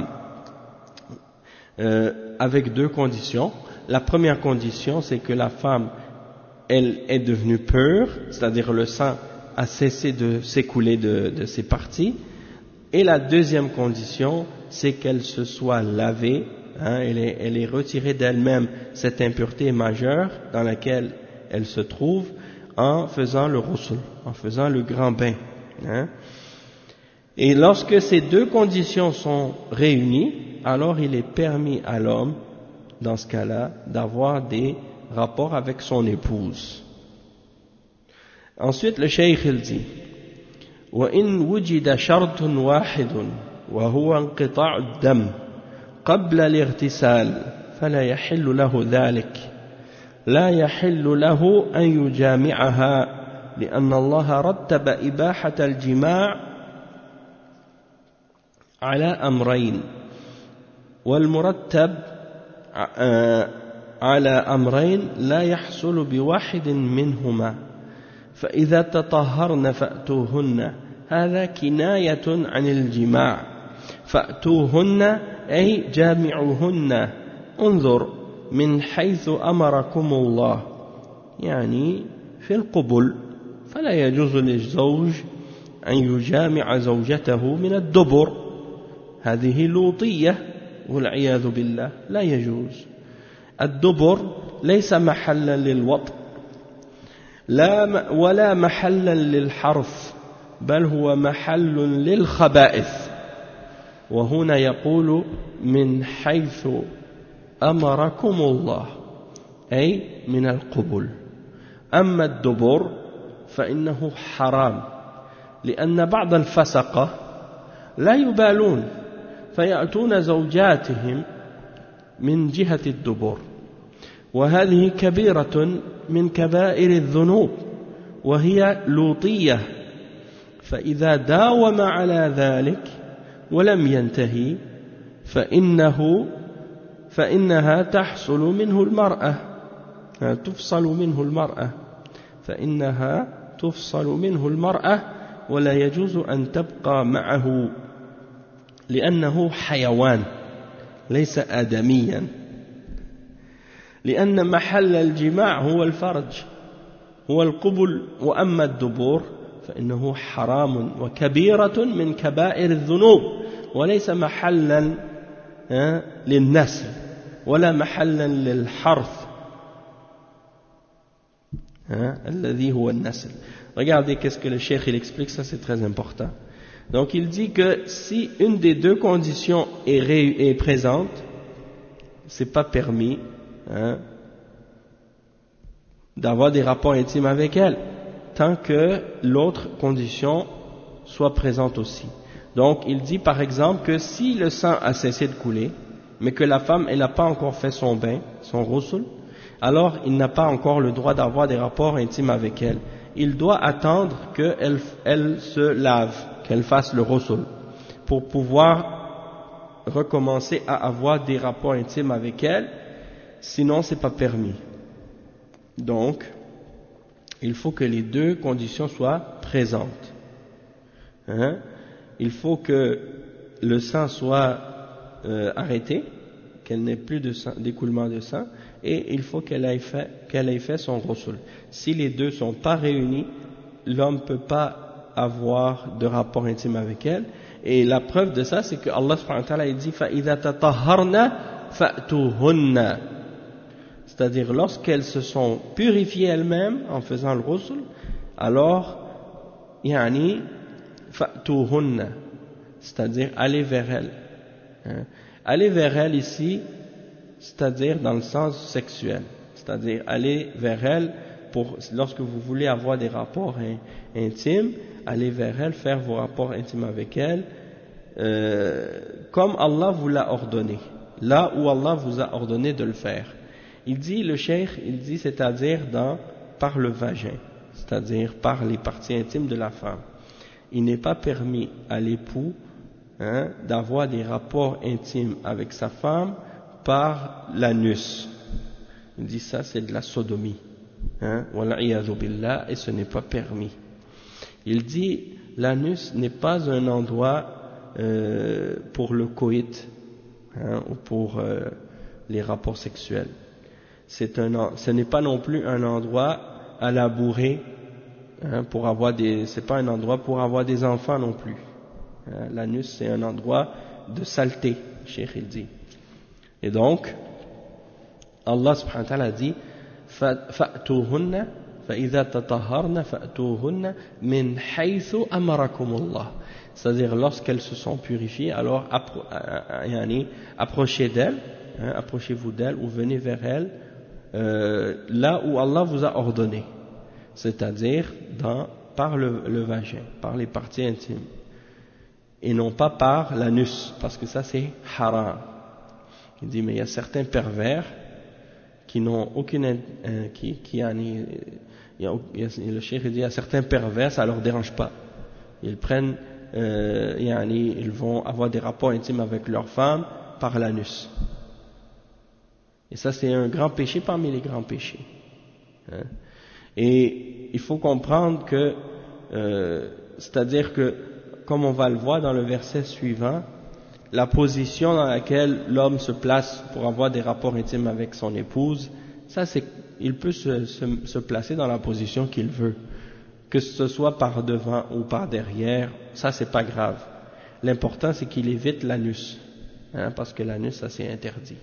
euh, avec deux conditions. La première condition, c'est que la femme, elle est devenue pure, c'est-à-dire le sang a cessé de s'écouler de, de ses parties. Et la deuxième condition, c'est qu'elle se soit lavée, hein, elle, est, elle est retirée d'elle-même cette impureté majeure dans laquelle elle se trouve en faisant le ghusl, en faisant le grand bain. Hein. Et lorsque ces deux conditions sont réunies, alors il est permis à l'homme, dans ce cas-là, d'avoir des rapports avec son épouse. Ensuite, le cheikh il dit وَإِنْ وُجِدَ شَرْطٌ وَاحِدٌ وَهُوَ انقطاع الدم قبل الاغتسال فلا يحل له ذلك لا يحل له أن يجامعها لأن الله رتب إباحة الجماع على أمرين والمرتب على أمرين لا يحصل بواحد منهما فإذا تطهرن فأتوهن هذا كناية عن الجماع فأتوهن أي جامعوهن انظر من حيث أمركم الله يعني في القبل فلا يجوز للزوج أن يجامع زوجته من الدبر هذه لوطية والعياذ بالله لا يجوز. الدبر ليس محلا للوطء لا ولا محلا للحرف بل هو محل للخبائث وهنا يقول من حيث أمركم الله أي من القبل. أما الدبر فإنه حرام لأن بعض الفسقة لا يبالون فيأتون زوجاتهم من جهة الدبر وهذه كبيرة من كبائر الذنوب وهي لوطية فإذا داوم على ذلك ولم ينتهي فإنه فإنها تحصل منه المرأة تفصل منه المرأة فإنها تفصل منه المرأة ولا يجوز أن تبقى معه لأنه حيوان ليس آدميا لأن محل الجماع هو الفرج هو القبل وأما الدبور فإنه حرام وكبيرة من كبائر الذنوب وليس محلا للنسل ولا محلا للحرث الذي هو النسل. Regardez qu'est-ce que le cheikh il explique, ça c'est très important. Donc il dit que si une des deux conditions est, ré, est présente, c'est pas permis hein, d'avoir des rapports intimes avec elle, tant que l'autre condition soit présente aussi. Donc il dit par exemple que si le sang a cessé de couler, mais que la femme elle n'a pas encore fait son bain, son ghusl, alors il n'a pas encore le droit d'avoir des rapports intimes avec elle. Il doit attendre qu'elle elle se lave, qu'elle fasse le ghusl, pour pouvoir recommencer à avoir des rapports intimes avec elle, sinon c'est pas permis. Donc, il faut que les deux conditions soient présentes. Hein? Il faut que le sang soit euh, arrêté, qu'elle n'ait plus de sang, d'écoulement de sang, et il faut qu'elle ait fait, qu'elle ait fait son ghusl. Si les deux ne sont pas réunis, l'homme ne peut pas avoir de rapport intime avec elle. Et la preuve de ça, c'est que Allah subhanahu wa ta'ala dit فَإِذَا تَطَهَّرْنَ فَأْتُوهُنَّ, c'est-à-dire lorsqu'elles se sont purifiées elles-mêmes en faisant le ghusl, alors yani فَأْتُوهُنَّ, c'est-à-dire aller vers elles. Hein? Aller vers elles ici, c'est-à-dire dans le sens sexuel, c'est-à-dire aller vers elle pour, lorsque vous voulez avoir des rapports in, intimes, aller vers elle, faire vos rapports intimes avec elle, euh, comme Allah vous l'a ordonné, là où Allah vous a ordonné de le faire. Il dit, le cheikh, il dit, c'est-à-dire dans, par le vagin, c'est-à-dire par les parties intimes de la femme. Il n'est pas permis à l'époux hein, d'avoir des rapports intimes avec sa femme par l'anus. Il dit ça c'est de la sodomie, hein, wal'iyadhu billah, et ce n'est pas permis. Il dit l'anus n'est pas un endroit euh, pour le coït hein, ou pour euh, les rapports sexuels. C'est un, ce n'est pas non plus un endroit à labourer hein, pour avoir des, c'est pas un endroit pour avoir des enfants non plus. Hein, l'anus c'est un endroit de saleté, cheikh il dit. Et donc, Allah subhanahu wa ta'ala dit فَأْتُوهُنَّ فَإِذَا تَطَهَّرْنَ فَأْتُوهُنَّ مِنْ حَيْثُ أَمَرَكُمُ اللَّهُ, c'est-à-dire lorsqu'elles se sont purifiées, alors appro approchez d'elles, hein, approchez-vous d'elles ou venez vers elles euh, là où Allah vous a ordonné, c'est-à-dire dans, par le, le vagin, par les parties intimes, et non pas par l'anus, parce que ça c'est haram. Il dit mais il y a certains pervers qui n'ont aucune euh, qui qui a, il y a, il y a le cheikh dit il y a certains pervers, ça leur dérange pas, ils prennent euh, yani, ils vont avoir des rapports intimes avec leur femme par l'anus, et ça c'est un grand péché parmi les grands péchés hein. Et il faut comprendre que euh, c'est à dire que comme on va le voir dans le verset suivant, la position dans laquelle l'homme se place pour avoir des rapports intimes avec son épouse, ça c'est, il peut se, se, se placer dans la position qu'il veut, que ce soit par devant ou par derrière, ça c'est pas grave. L'important c'est qu'il évite l'anus, hein, parce que l'anus ça c'est interdit.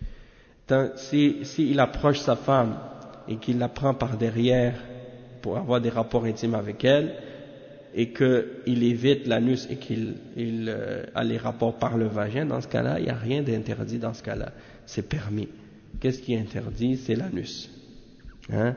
Si, si il approche sa femme et qu'il la prend par derrière pour avoir des rapports intimes avec elle, et qu'il évite l'anus et qu'il il, euh, a les rapports par le vagin, dans ce cas-là, il n'y a rien d'interdit dans ce cas-là. C'est permis. Qu'est-ce qui est interdit? C'est l'anus. Hein?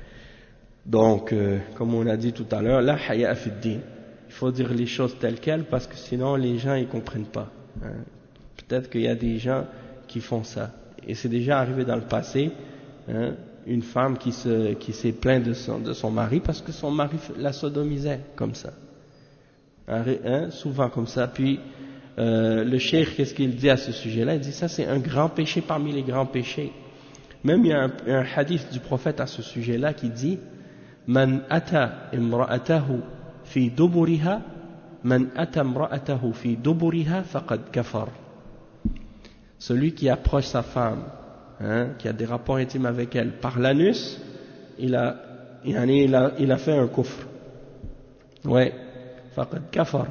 Donc, euh, comme on a dit tout à l'heure, la haya fi ddin. Il faut dire les choses telles quelles parce que sinon les gens ne comprennent pas. Hein? Peut-être qu'il y a des gens qui font ça. Et c'est déjà arrivé dans le passé, hein? Une femme qui se, qui s'est plainte de son, de son mari parce que son mari la sodomisait comme ça, hein, souvent comme ça. Puis euh, le cheikh, qu'est-ce qu'il dit à ce sujet-là? Il dit ça c'est un grand péché parmi les grands péchés. Même il y a un, un hadith du prophète à ce sujet-là qui dit man ata imra'atahu fi duburiha man ata imra'atahu fi duburiha faqad kafar. Celui qui approche sa femme hein, qui a des rapports intimes avec elle par l'anus, il a, il a, il a fait un kufr. Ouais, faqad kafar.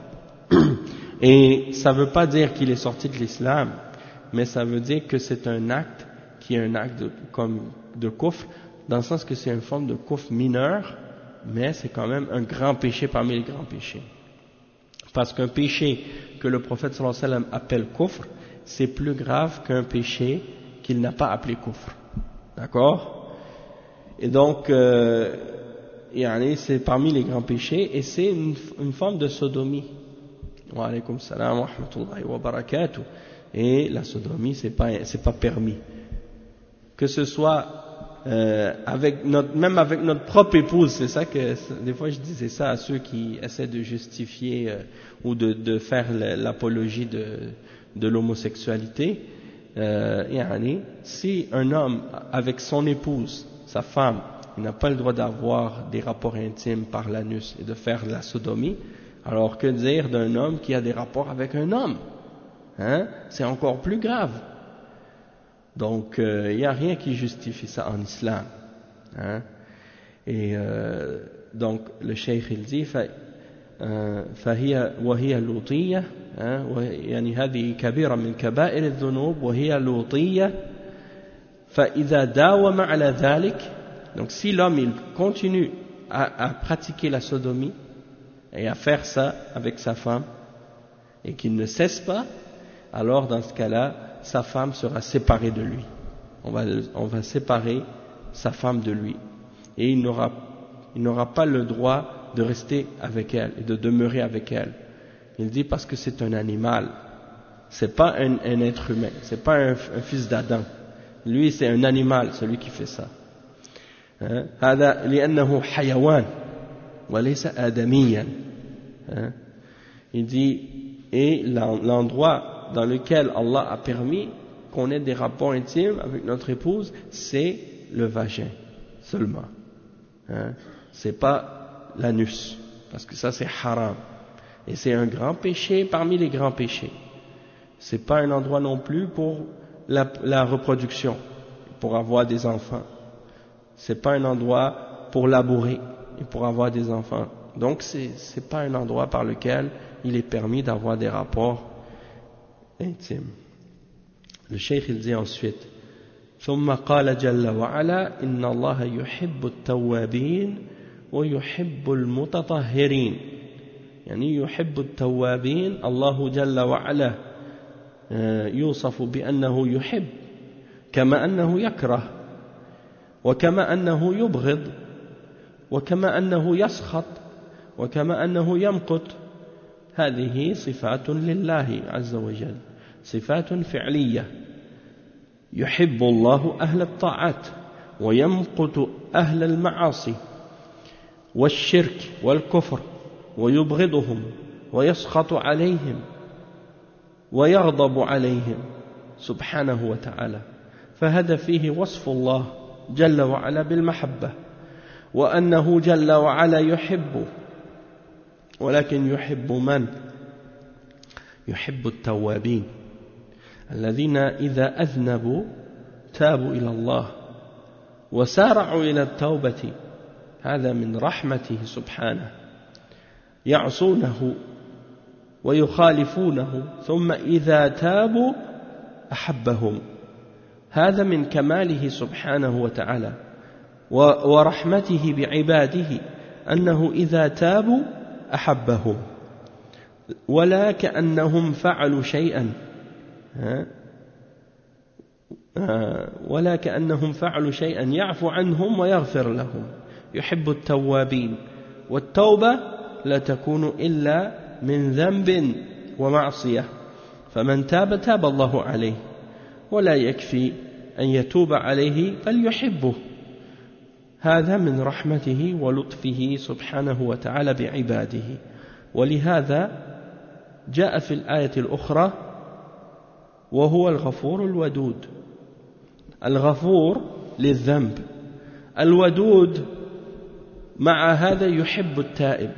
Et ça ne veut pas dire qu'il est sorti de l'islam, mais ça veut dire que c'est un acte qui est un acte de, comme de kufr, dans le sens que c'est une forme de kufr mineur, mais c'est quand même un grand péché parmi les grands péchés. Parce qu'un péché que le prophète sallallahu alayhi wa sallam appelle kufr, c'est plus grave qu'un péché qu'il n'a pas appelé kufr. D'accord? Et donc, euh, c'est parmi les grands péchés, et c'est une, une forme de sodomie. Wa alaykum salam wa rahmatullahi wa barakatuh. Et la sodomie, c'est pas, c'est pas permis. Que ce soit euh, avec notre, même avec notre propre épouse, c'est ça que, des fois je disais ça à ceux qui essaient de justifier euh, ou de, de faire l'apologie de, de l'homosexualité. Euh, yani, si un homme avec son épouse, sa femme, il n'a pas le droit d'avoir des rapports intimes par l'anus et de faire la sodomie, alors que dire d'un homme qui a des rapports avec un homme, hein, c'est encore plus grave. Donc, il euh, n'y a rien qui justifie ça en islam. Hein. Et euh, donc, le cheikh il dit, فهي وهي لوطية يعني هذه كبيرة من كبائر الذنوب وهي لوطية فإذا داوم على ذلك. Donc, si l'homme il continue à, à pratiquer la sodomie et à faire ça avec sa femme et qu'il ne cesse pas, alors dans ce cas-là, sa femme sera séparée de lui. On va, on va séparer sa femme de lui. Et il n'aura, il n'aura pas le droit de rester avec elle et de demeurer avec elle. Il dit parce que c'est un animal. C'est pas un, un être humain. C'est pas un, un fils d'Adam. Lui, c'est un animal, celui qui fait ça. هذا لأنه حيوان وليس آدميا. Il dit, et l'endroit dans lequel Allah a permis qu'on ait des rapports intimes avec notre épouse, c'est le vagin seulement. Hein? C'est pas l'anus, parce que ça c'est haram. Et c'est un grand péché parmi les grands péchés. C'est pas un endroit non plus pour la, la reproduction, pour avoir des enfants. C'est pas un endroit pour labourer et pour avoir des enfants. Donc c'est c'est pas un endroit par lequel il est permis d'avoir des rapports intimes. Le cheikh il dit ensuite ثم قال جل وعلا إن الله يحب التوابين ويحب المتطهرين. يعني يحب التوابين. الله جل وعلا يوصف بأنه يحب كما أنه يكره وكما أنه يبغض وكما أنه يسخط وكما أنه يمقت. هذه صفات لله عز وجل، صفات فعلية. يحب الله أهل الطاعات ويمقت أهل المعاصي والشرك والكفر ويبغضهم ويسخط عليهم ويغضب عليهم سبحانه وتعالى. فهذا فيه وصف الله جل وعلا بالمحبة، وأنه جل وعلا يحب، ولكن يحب من؟ يحب التوابين الذين إذا أذنبوا تابوا إلى الله وسارعوا إلى التوبة. هذا من رحمته سبحانه. يعصونه ويخالفونه ثم إذا تابوا أحبهم. هذا من كماله سبحانه وتعالى ورحمته بعباده أنه إذا تابوا أحبهم، ولا كأنهم فعلوا شيئا ولا كأنهم فعلوا شيئا يعفو عنهم ويغفر لهم. يحب التوابين، والتوبة لا تكون إلا من ذنب ومعصية، فمن تاب تاب الله عليه، ولا يكفي أن يتوب عليه بل يحبه. هذا من رحمته ولطفه سبحانه وتعالى بعباده. ولهذا جاء في الآية الأخرى وهو الغفور الودود. الغفور للذنب، الودود مع هذا يحب التائب.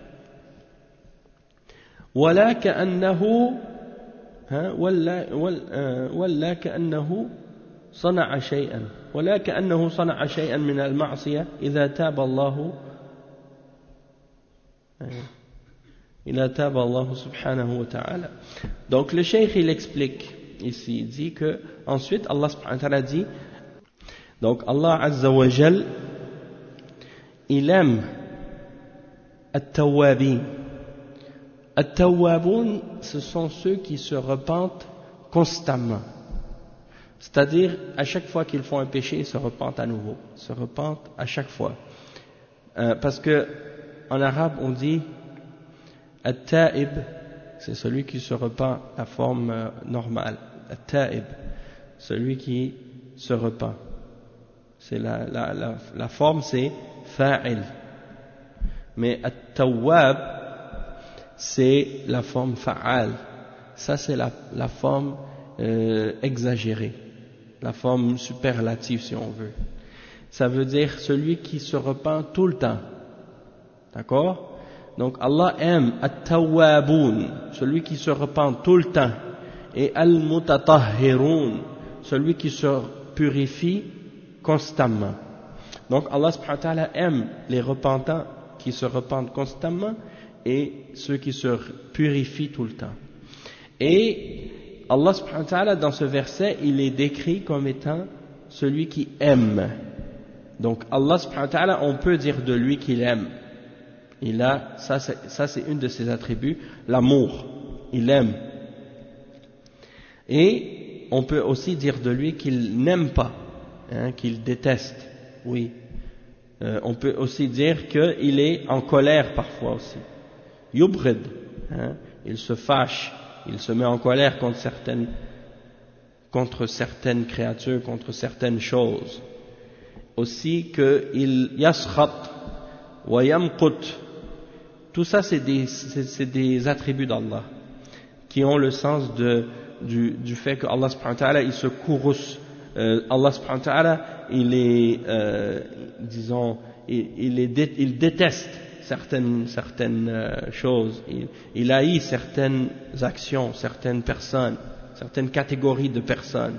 ولا كأنه ولا, ولا كأنه صنع شيئا ولا كأنه صنع شيئا من المعصية إذا تاب الله إذا تاب الله سبحانه وتعالى. Donc le cheikh il explique ici, il dit que ensuite Allah subhanahu wa ta'ala dit, donc Allah azza wa jal il aime at-tawwabin. At-tawwabun, ce sont ceux qui se repentent constamment. C'est-à-dire, à chaque fois qu'ils font un péché, ils se repentent à nouveau. Ils se repentent à chaque fois. Euh, parce que, en arabe, on dit at-ta'ib, c'est celui qui se repent, la forme euh, normale. At-ta'ib, celui qui se repent. C'est la, la, la, la forme, c'est fa'il. Mais at-tawwab, c'est la forme fa'al. Ça, c'est la, la forme euh, exagérée. La forme superlative, si on veut. Ça veut dire celui qui se repent tout le temps. D'accord? Donc Allah aime at-tawwabun, celui qui se repent tout le temps, et al-mutatahhirun, celui qui se purifie constamment. Donc Allah subhanahu wa ta'ala aime les repentants qui se repentent constamment et ceux qui se purifient tout le temps. Et Allah subhanahu wa ta'ala, dans ce verset, il est décrit comme étant celui qui aime. Donc Allah subhanahu wa ta'ala, on peut dire de lui qu'il aime. Il a, ça c'est, ça c'est une de ses attributs, l'amour. Il aime. Et on peut aussi dire de lui qu'il n'aime pas, hein, qu'il déteste. Oui. Euh, on peut aussi dire qu'il est en colère parfois aussi. Yubrid, hein, il se fâche. Il se met en colère contre certaines, contre certaines créatures, contre certaines choses. Aussi qu'il yaskhat wa yamqut. Tout ça, c'est des, c'est, c'est des attributs d'Allah qui ont le sens de, du, du fait que Allah subhanahu wa ta'ala, il se courrouce. Euh, Allah subhanahu wa ta'ala, il est, euh, disons, il, il, est, il déteste certaines, certaines euh, choses, il, il haït certaines actions, certaines personnes, certaines catégories de personnes.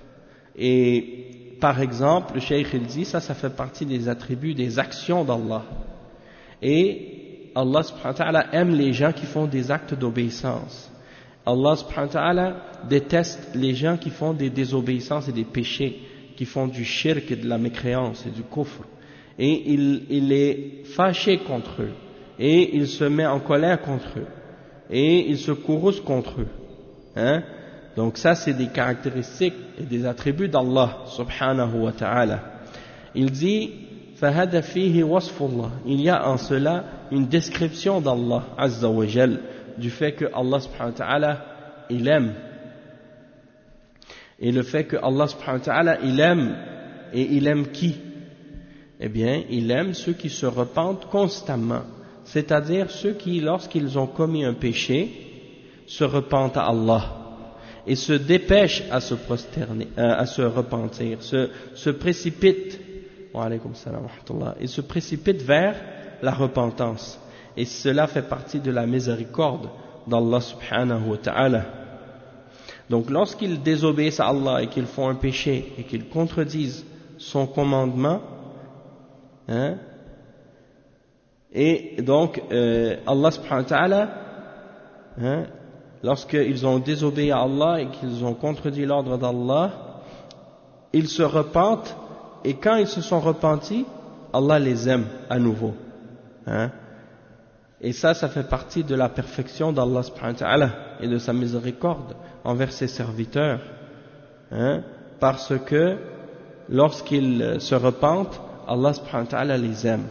Et par exemple, le cheikh il dit, ça, ça fait partie des attributs, des actions d'Allah. Et Allah subhanahu wa ta'ala aime les gens qui font des actes d'obéissance. Allah subhanahu wa ta'ala déteste les gens qui font des désobéissances et des péchés, qui font du shirk et de la mécréance et du kufr. Et il, il est fâché contre eux, et il se met en colère contre eux, et il se courrouce contre eux. Hein? Donc ça, c'est des caractéristiques et des attributs d'Allah subhanahu wa ta'ala. Il dit, فَهَدَ فِيهِ وَصْفُ اللَّهِ. Il y a en cela une description d'Allah azza wa jal, du fait que Allah subhanahu wa ta'ala, il aime. Et le fait que Allah subhanahu wa ta'ala, il aime, et il aime qui? Eh bien, il aime ceux qui se repentent constamment, c'est-à-dire ceux qui, lorsqu'ils ont commis un péché, se repentent à Allah et se dépêchent à se prosterner, euh, à se repentir, se, se précipitent, wa alaykum salam wa rahmatullah, et se précipitent vers la repentance. Et cela fait partie de la miséricorde d'Allah subhanahu wa ta'ala. Donc, lorsqu'ils désobéissent à Allah et qu'ils font un péché et qu'ils contredisent son commandement, hein, et donc euh, Allah subhanahu wa ta'ala, hein, lorsqu'ils ont désobéi à Allah et qu'ils ont contredit l'ordre d'Allah, ils se repentent, et quand ils se sont repentis, Allah les aime à nouveau. Hein. Et ça, ça fait partie de la perfection d'Allah subhanahu wa ta'ala et de sa miséricorde envers ses serviteurs. Hein, parce que lorsqu'ils se repentent, Allah subhanahu wa ta'ala les aime.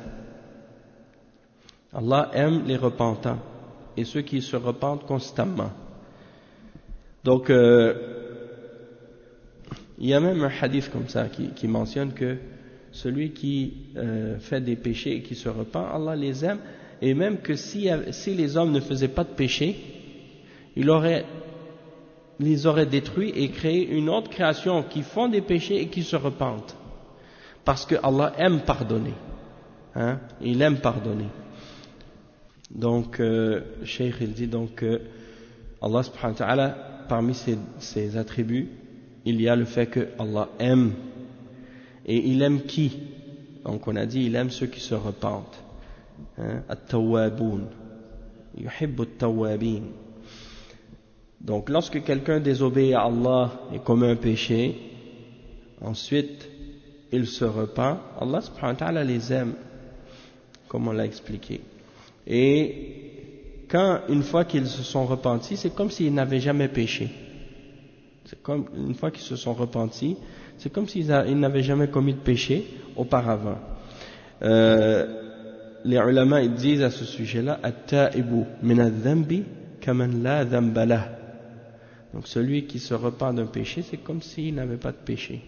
Allah aime les repentants et ceux qui se repentent constamment. Donc, euh, il y a même un hadith comme ça qui, qui mentionne que celui qui euh, fait des péchés et qui se repent, Allah les aime, et même que si, si les hommes ne faisaient pas de péché, il aurait, les aurait détruits et créé une autre création qui font des péchés et qui se repentent. Parce que Allah aime pardonner. Hein? Il aime pardonner. Donc, euh, Cheikh il dit donc que Allah subhanahu wa ta'ala, parmi ses, ses attributs, il y a le fait que Allah aime. Et il aime qui? Donc on a dit, il aime ceux qui se repentent. Hein? At-tawwaboun. Yuhibbu at-tawwabin. Donc lorsque quelqu'un désobéit à Allah et commet un péché, ensuite il se repent, Allah subhanahu wa ta'ala les aime, comme on l'a expliqué. Et quand, une fois qu'ils se sont repentis, c'est comme s'ils n'avaient jamais péché. C'est comme, une fois qu'ils se sont repentis, c'est comme s'ils n'avaient jamais commis de péché auparavant. Euh, les ulama ils disent à ce sujet-là, at-ta'ibu min adh-dhanbi kaman la dhanba lah. Donc celui qui se repent d'un péché, c'est comme s'il n'avait pas de péché.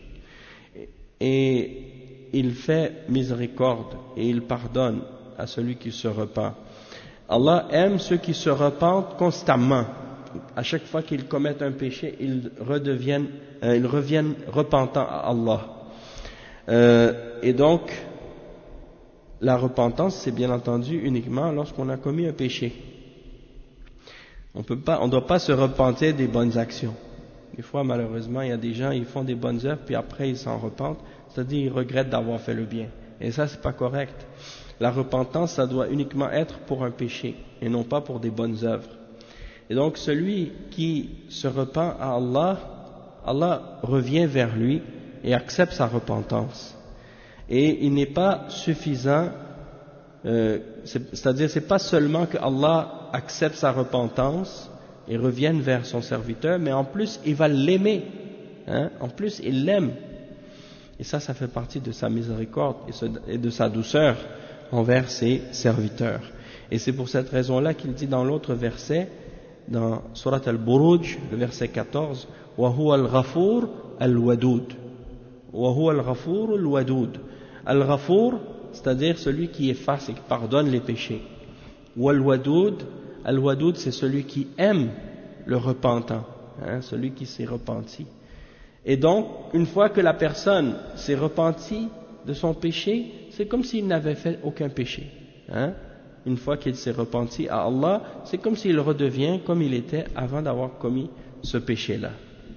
Et il fait miséricorde et il pardonne à celui qui se repent. Allah aime ceux qui se repentent constamment. À chaque fois qu'ils commettent un péché, ils redeviennent, euh, ils reviennent repentants à Allah. Euh, et donc, la repentance, c'est bien entendu uniquement lorsqu'on a commis un péché. On peut pas, on ne doit pas se repentir des bonnes actions. Des fois, malheureusement, il y a des gens, ils font des bonnes œuvres, puis après ils s'en repentent, c'est-à-dire ils regrettent d'avoir fait le bien. Et ça, c'est pas correct. La repentance, ça doit uniquement être pour un péché, et non pas pour des bonnes œuvres. Et donc, celui qui se repent à Allah, Allah revient vers lui et accepte sa repentance. Et il n'est pas suffisant, euh, c'est, c'est-à-dire c'est pas seulement que Allah accepte sa repentance et revienne vers son serviteur, mais en plus il va l'aimer, hein? En plus il l'aime. Et ça, ça fait partie de sa miséricorde et de sa douceur envers ses serviteurs. Et c'est pour cette raison-là qu'il dit dans l'autre verset, dans Surat al-Buruj, le verset quatorze, wa huwa al-Ghafour al-Wadud. Wa huwa al-Ghafour al-Wadud. Al-Ghafour, c'est-à-dire celui qui efface et qui pardonne les péchés. Wa al-Wadud, al-Wadud, c'est celui qui aime le repentant, hein, celui qui s'est repenti. Et donc, une fois que la personne s'est repentie de son péché, c'est comme s'il n'avait fait aucun péché. Hein? Une fois qu'il s'est repenti à Allah, c'est comme s'il redevient comme il était avant d'avoir commis ce péché-là.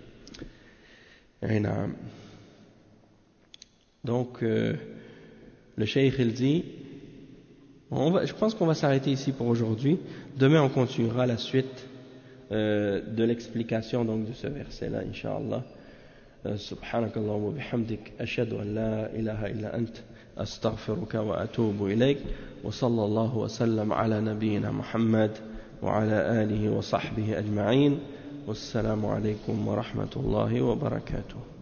Donc, euh, le cheikh il dit, on va, je pense qu'on va s'arrêter ici pour aujourd'hui. Demain, on continuera la suite euh, de l'explication donc de ce verset-là, Inch'Allah. سبحانك اللهم وبحمدك أشهد أن لا إله إلا أنت أستغفرك وأتوب إليك وصلى الله وسلم على نبينا محمد وعلى آله وصحبه أجمعين والسلام عليكم ورحمة الله وبركاته.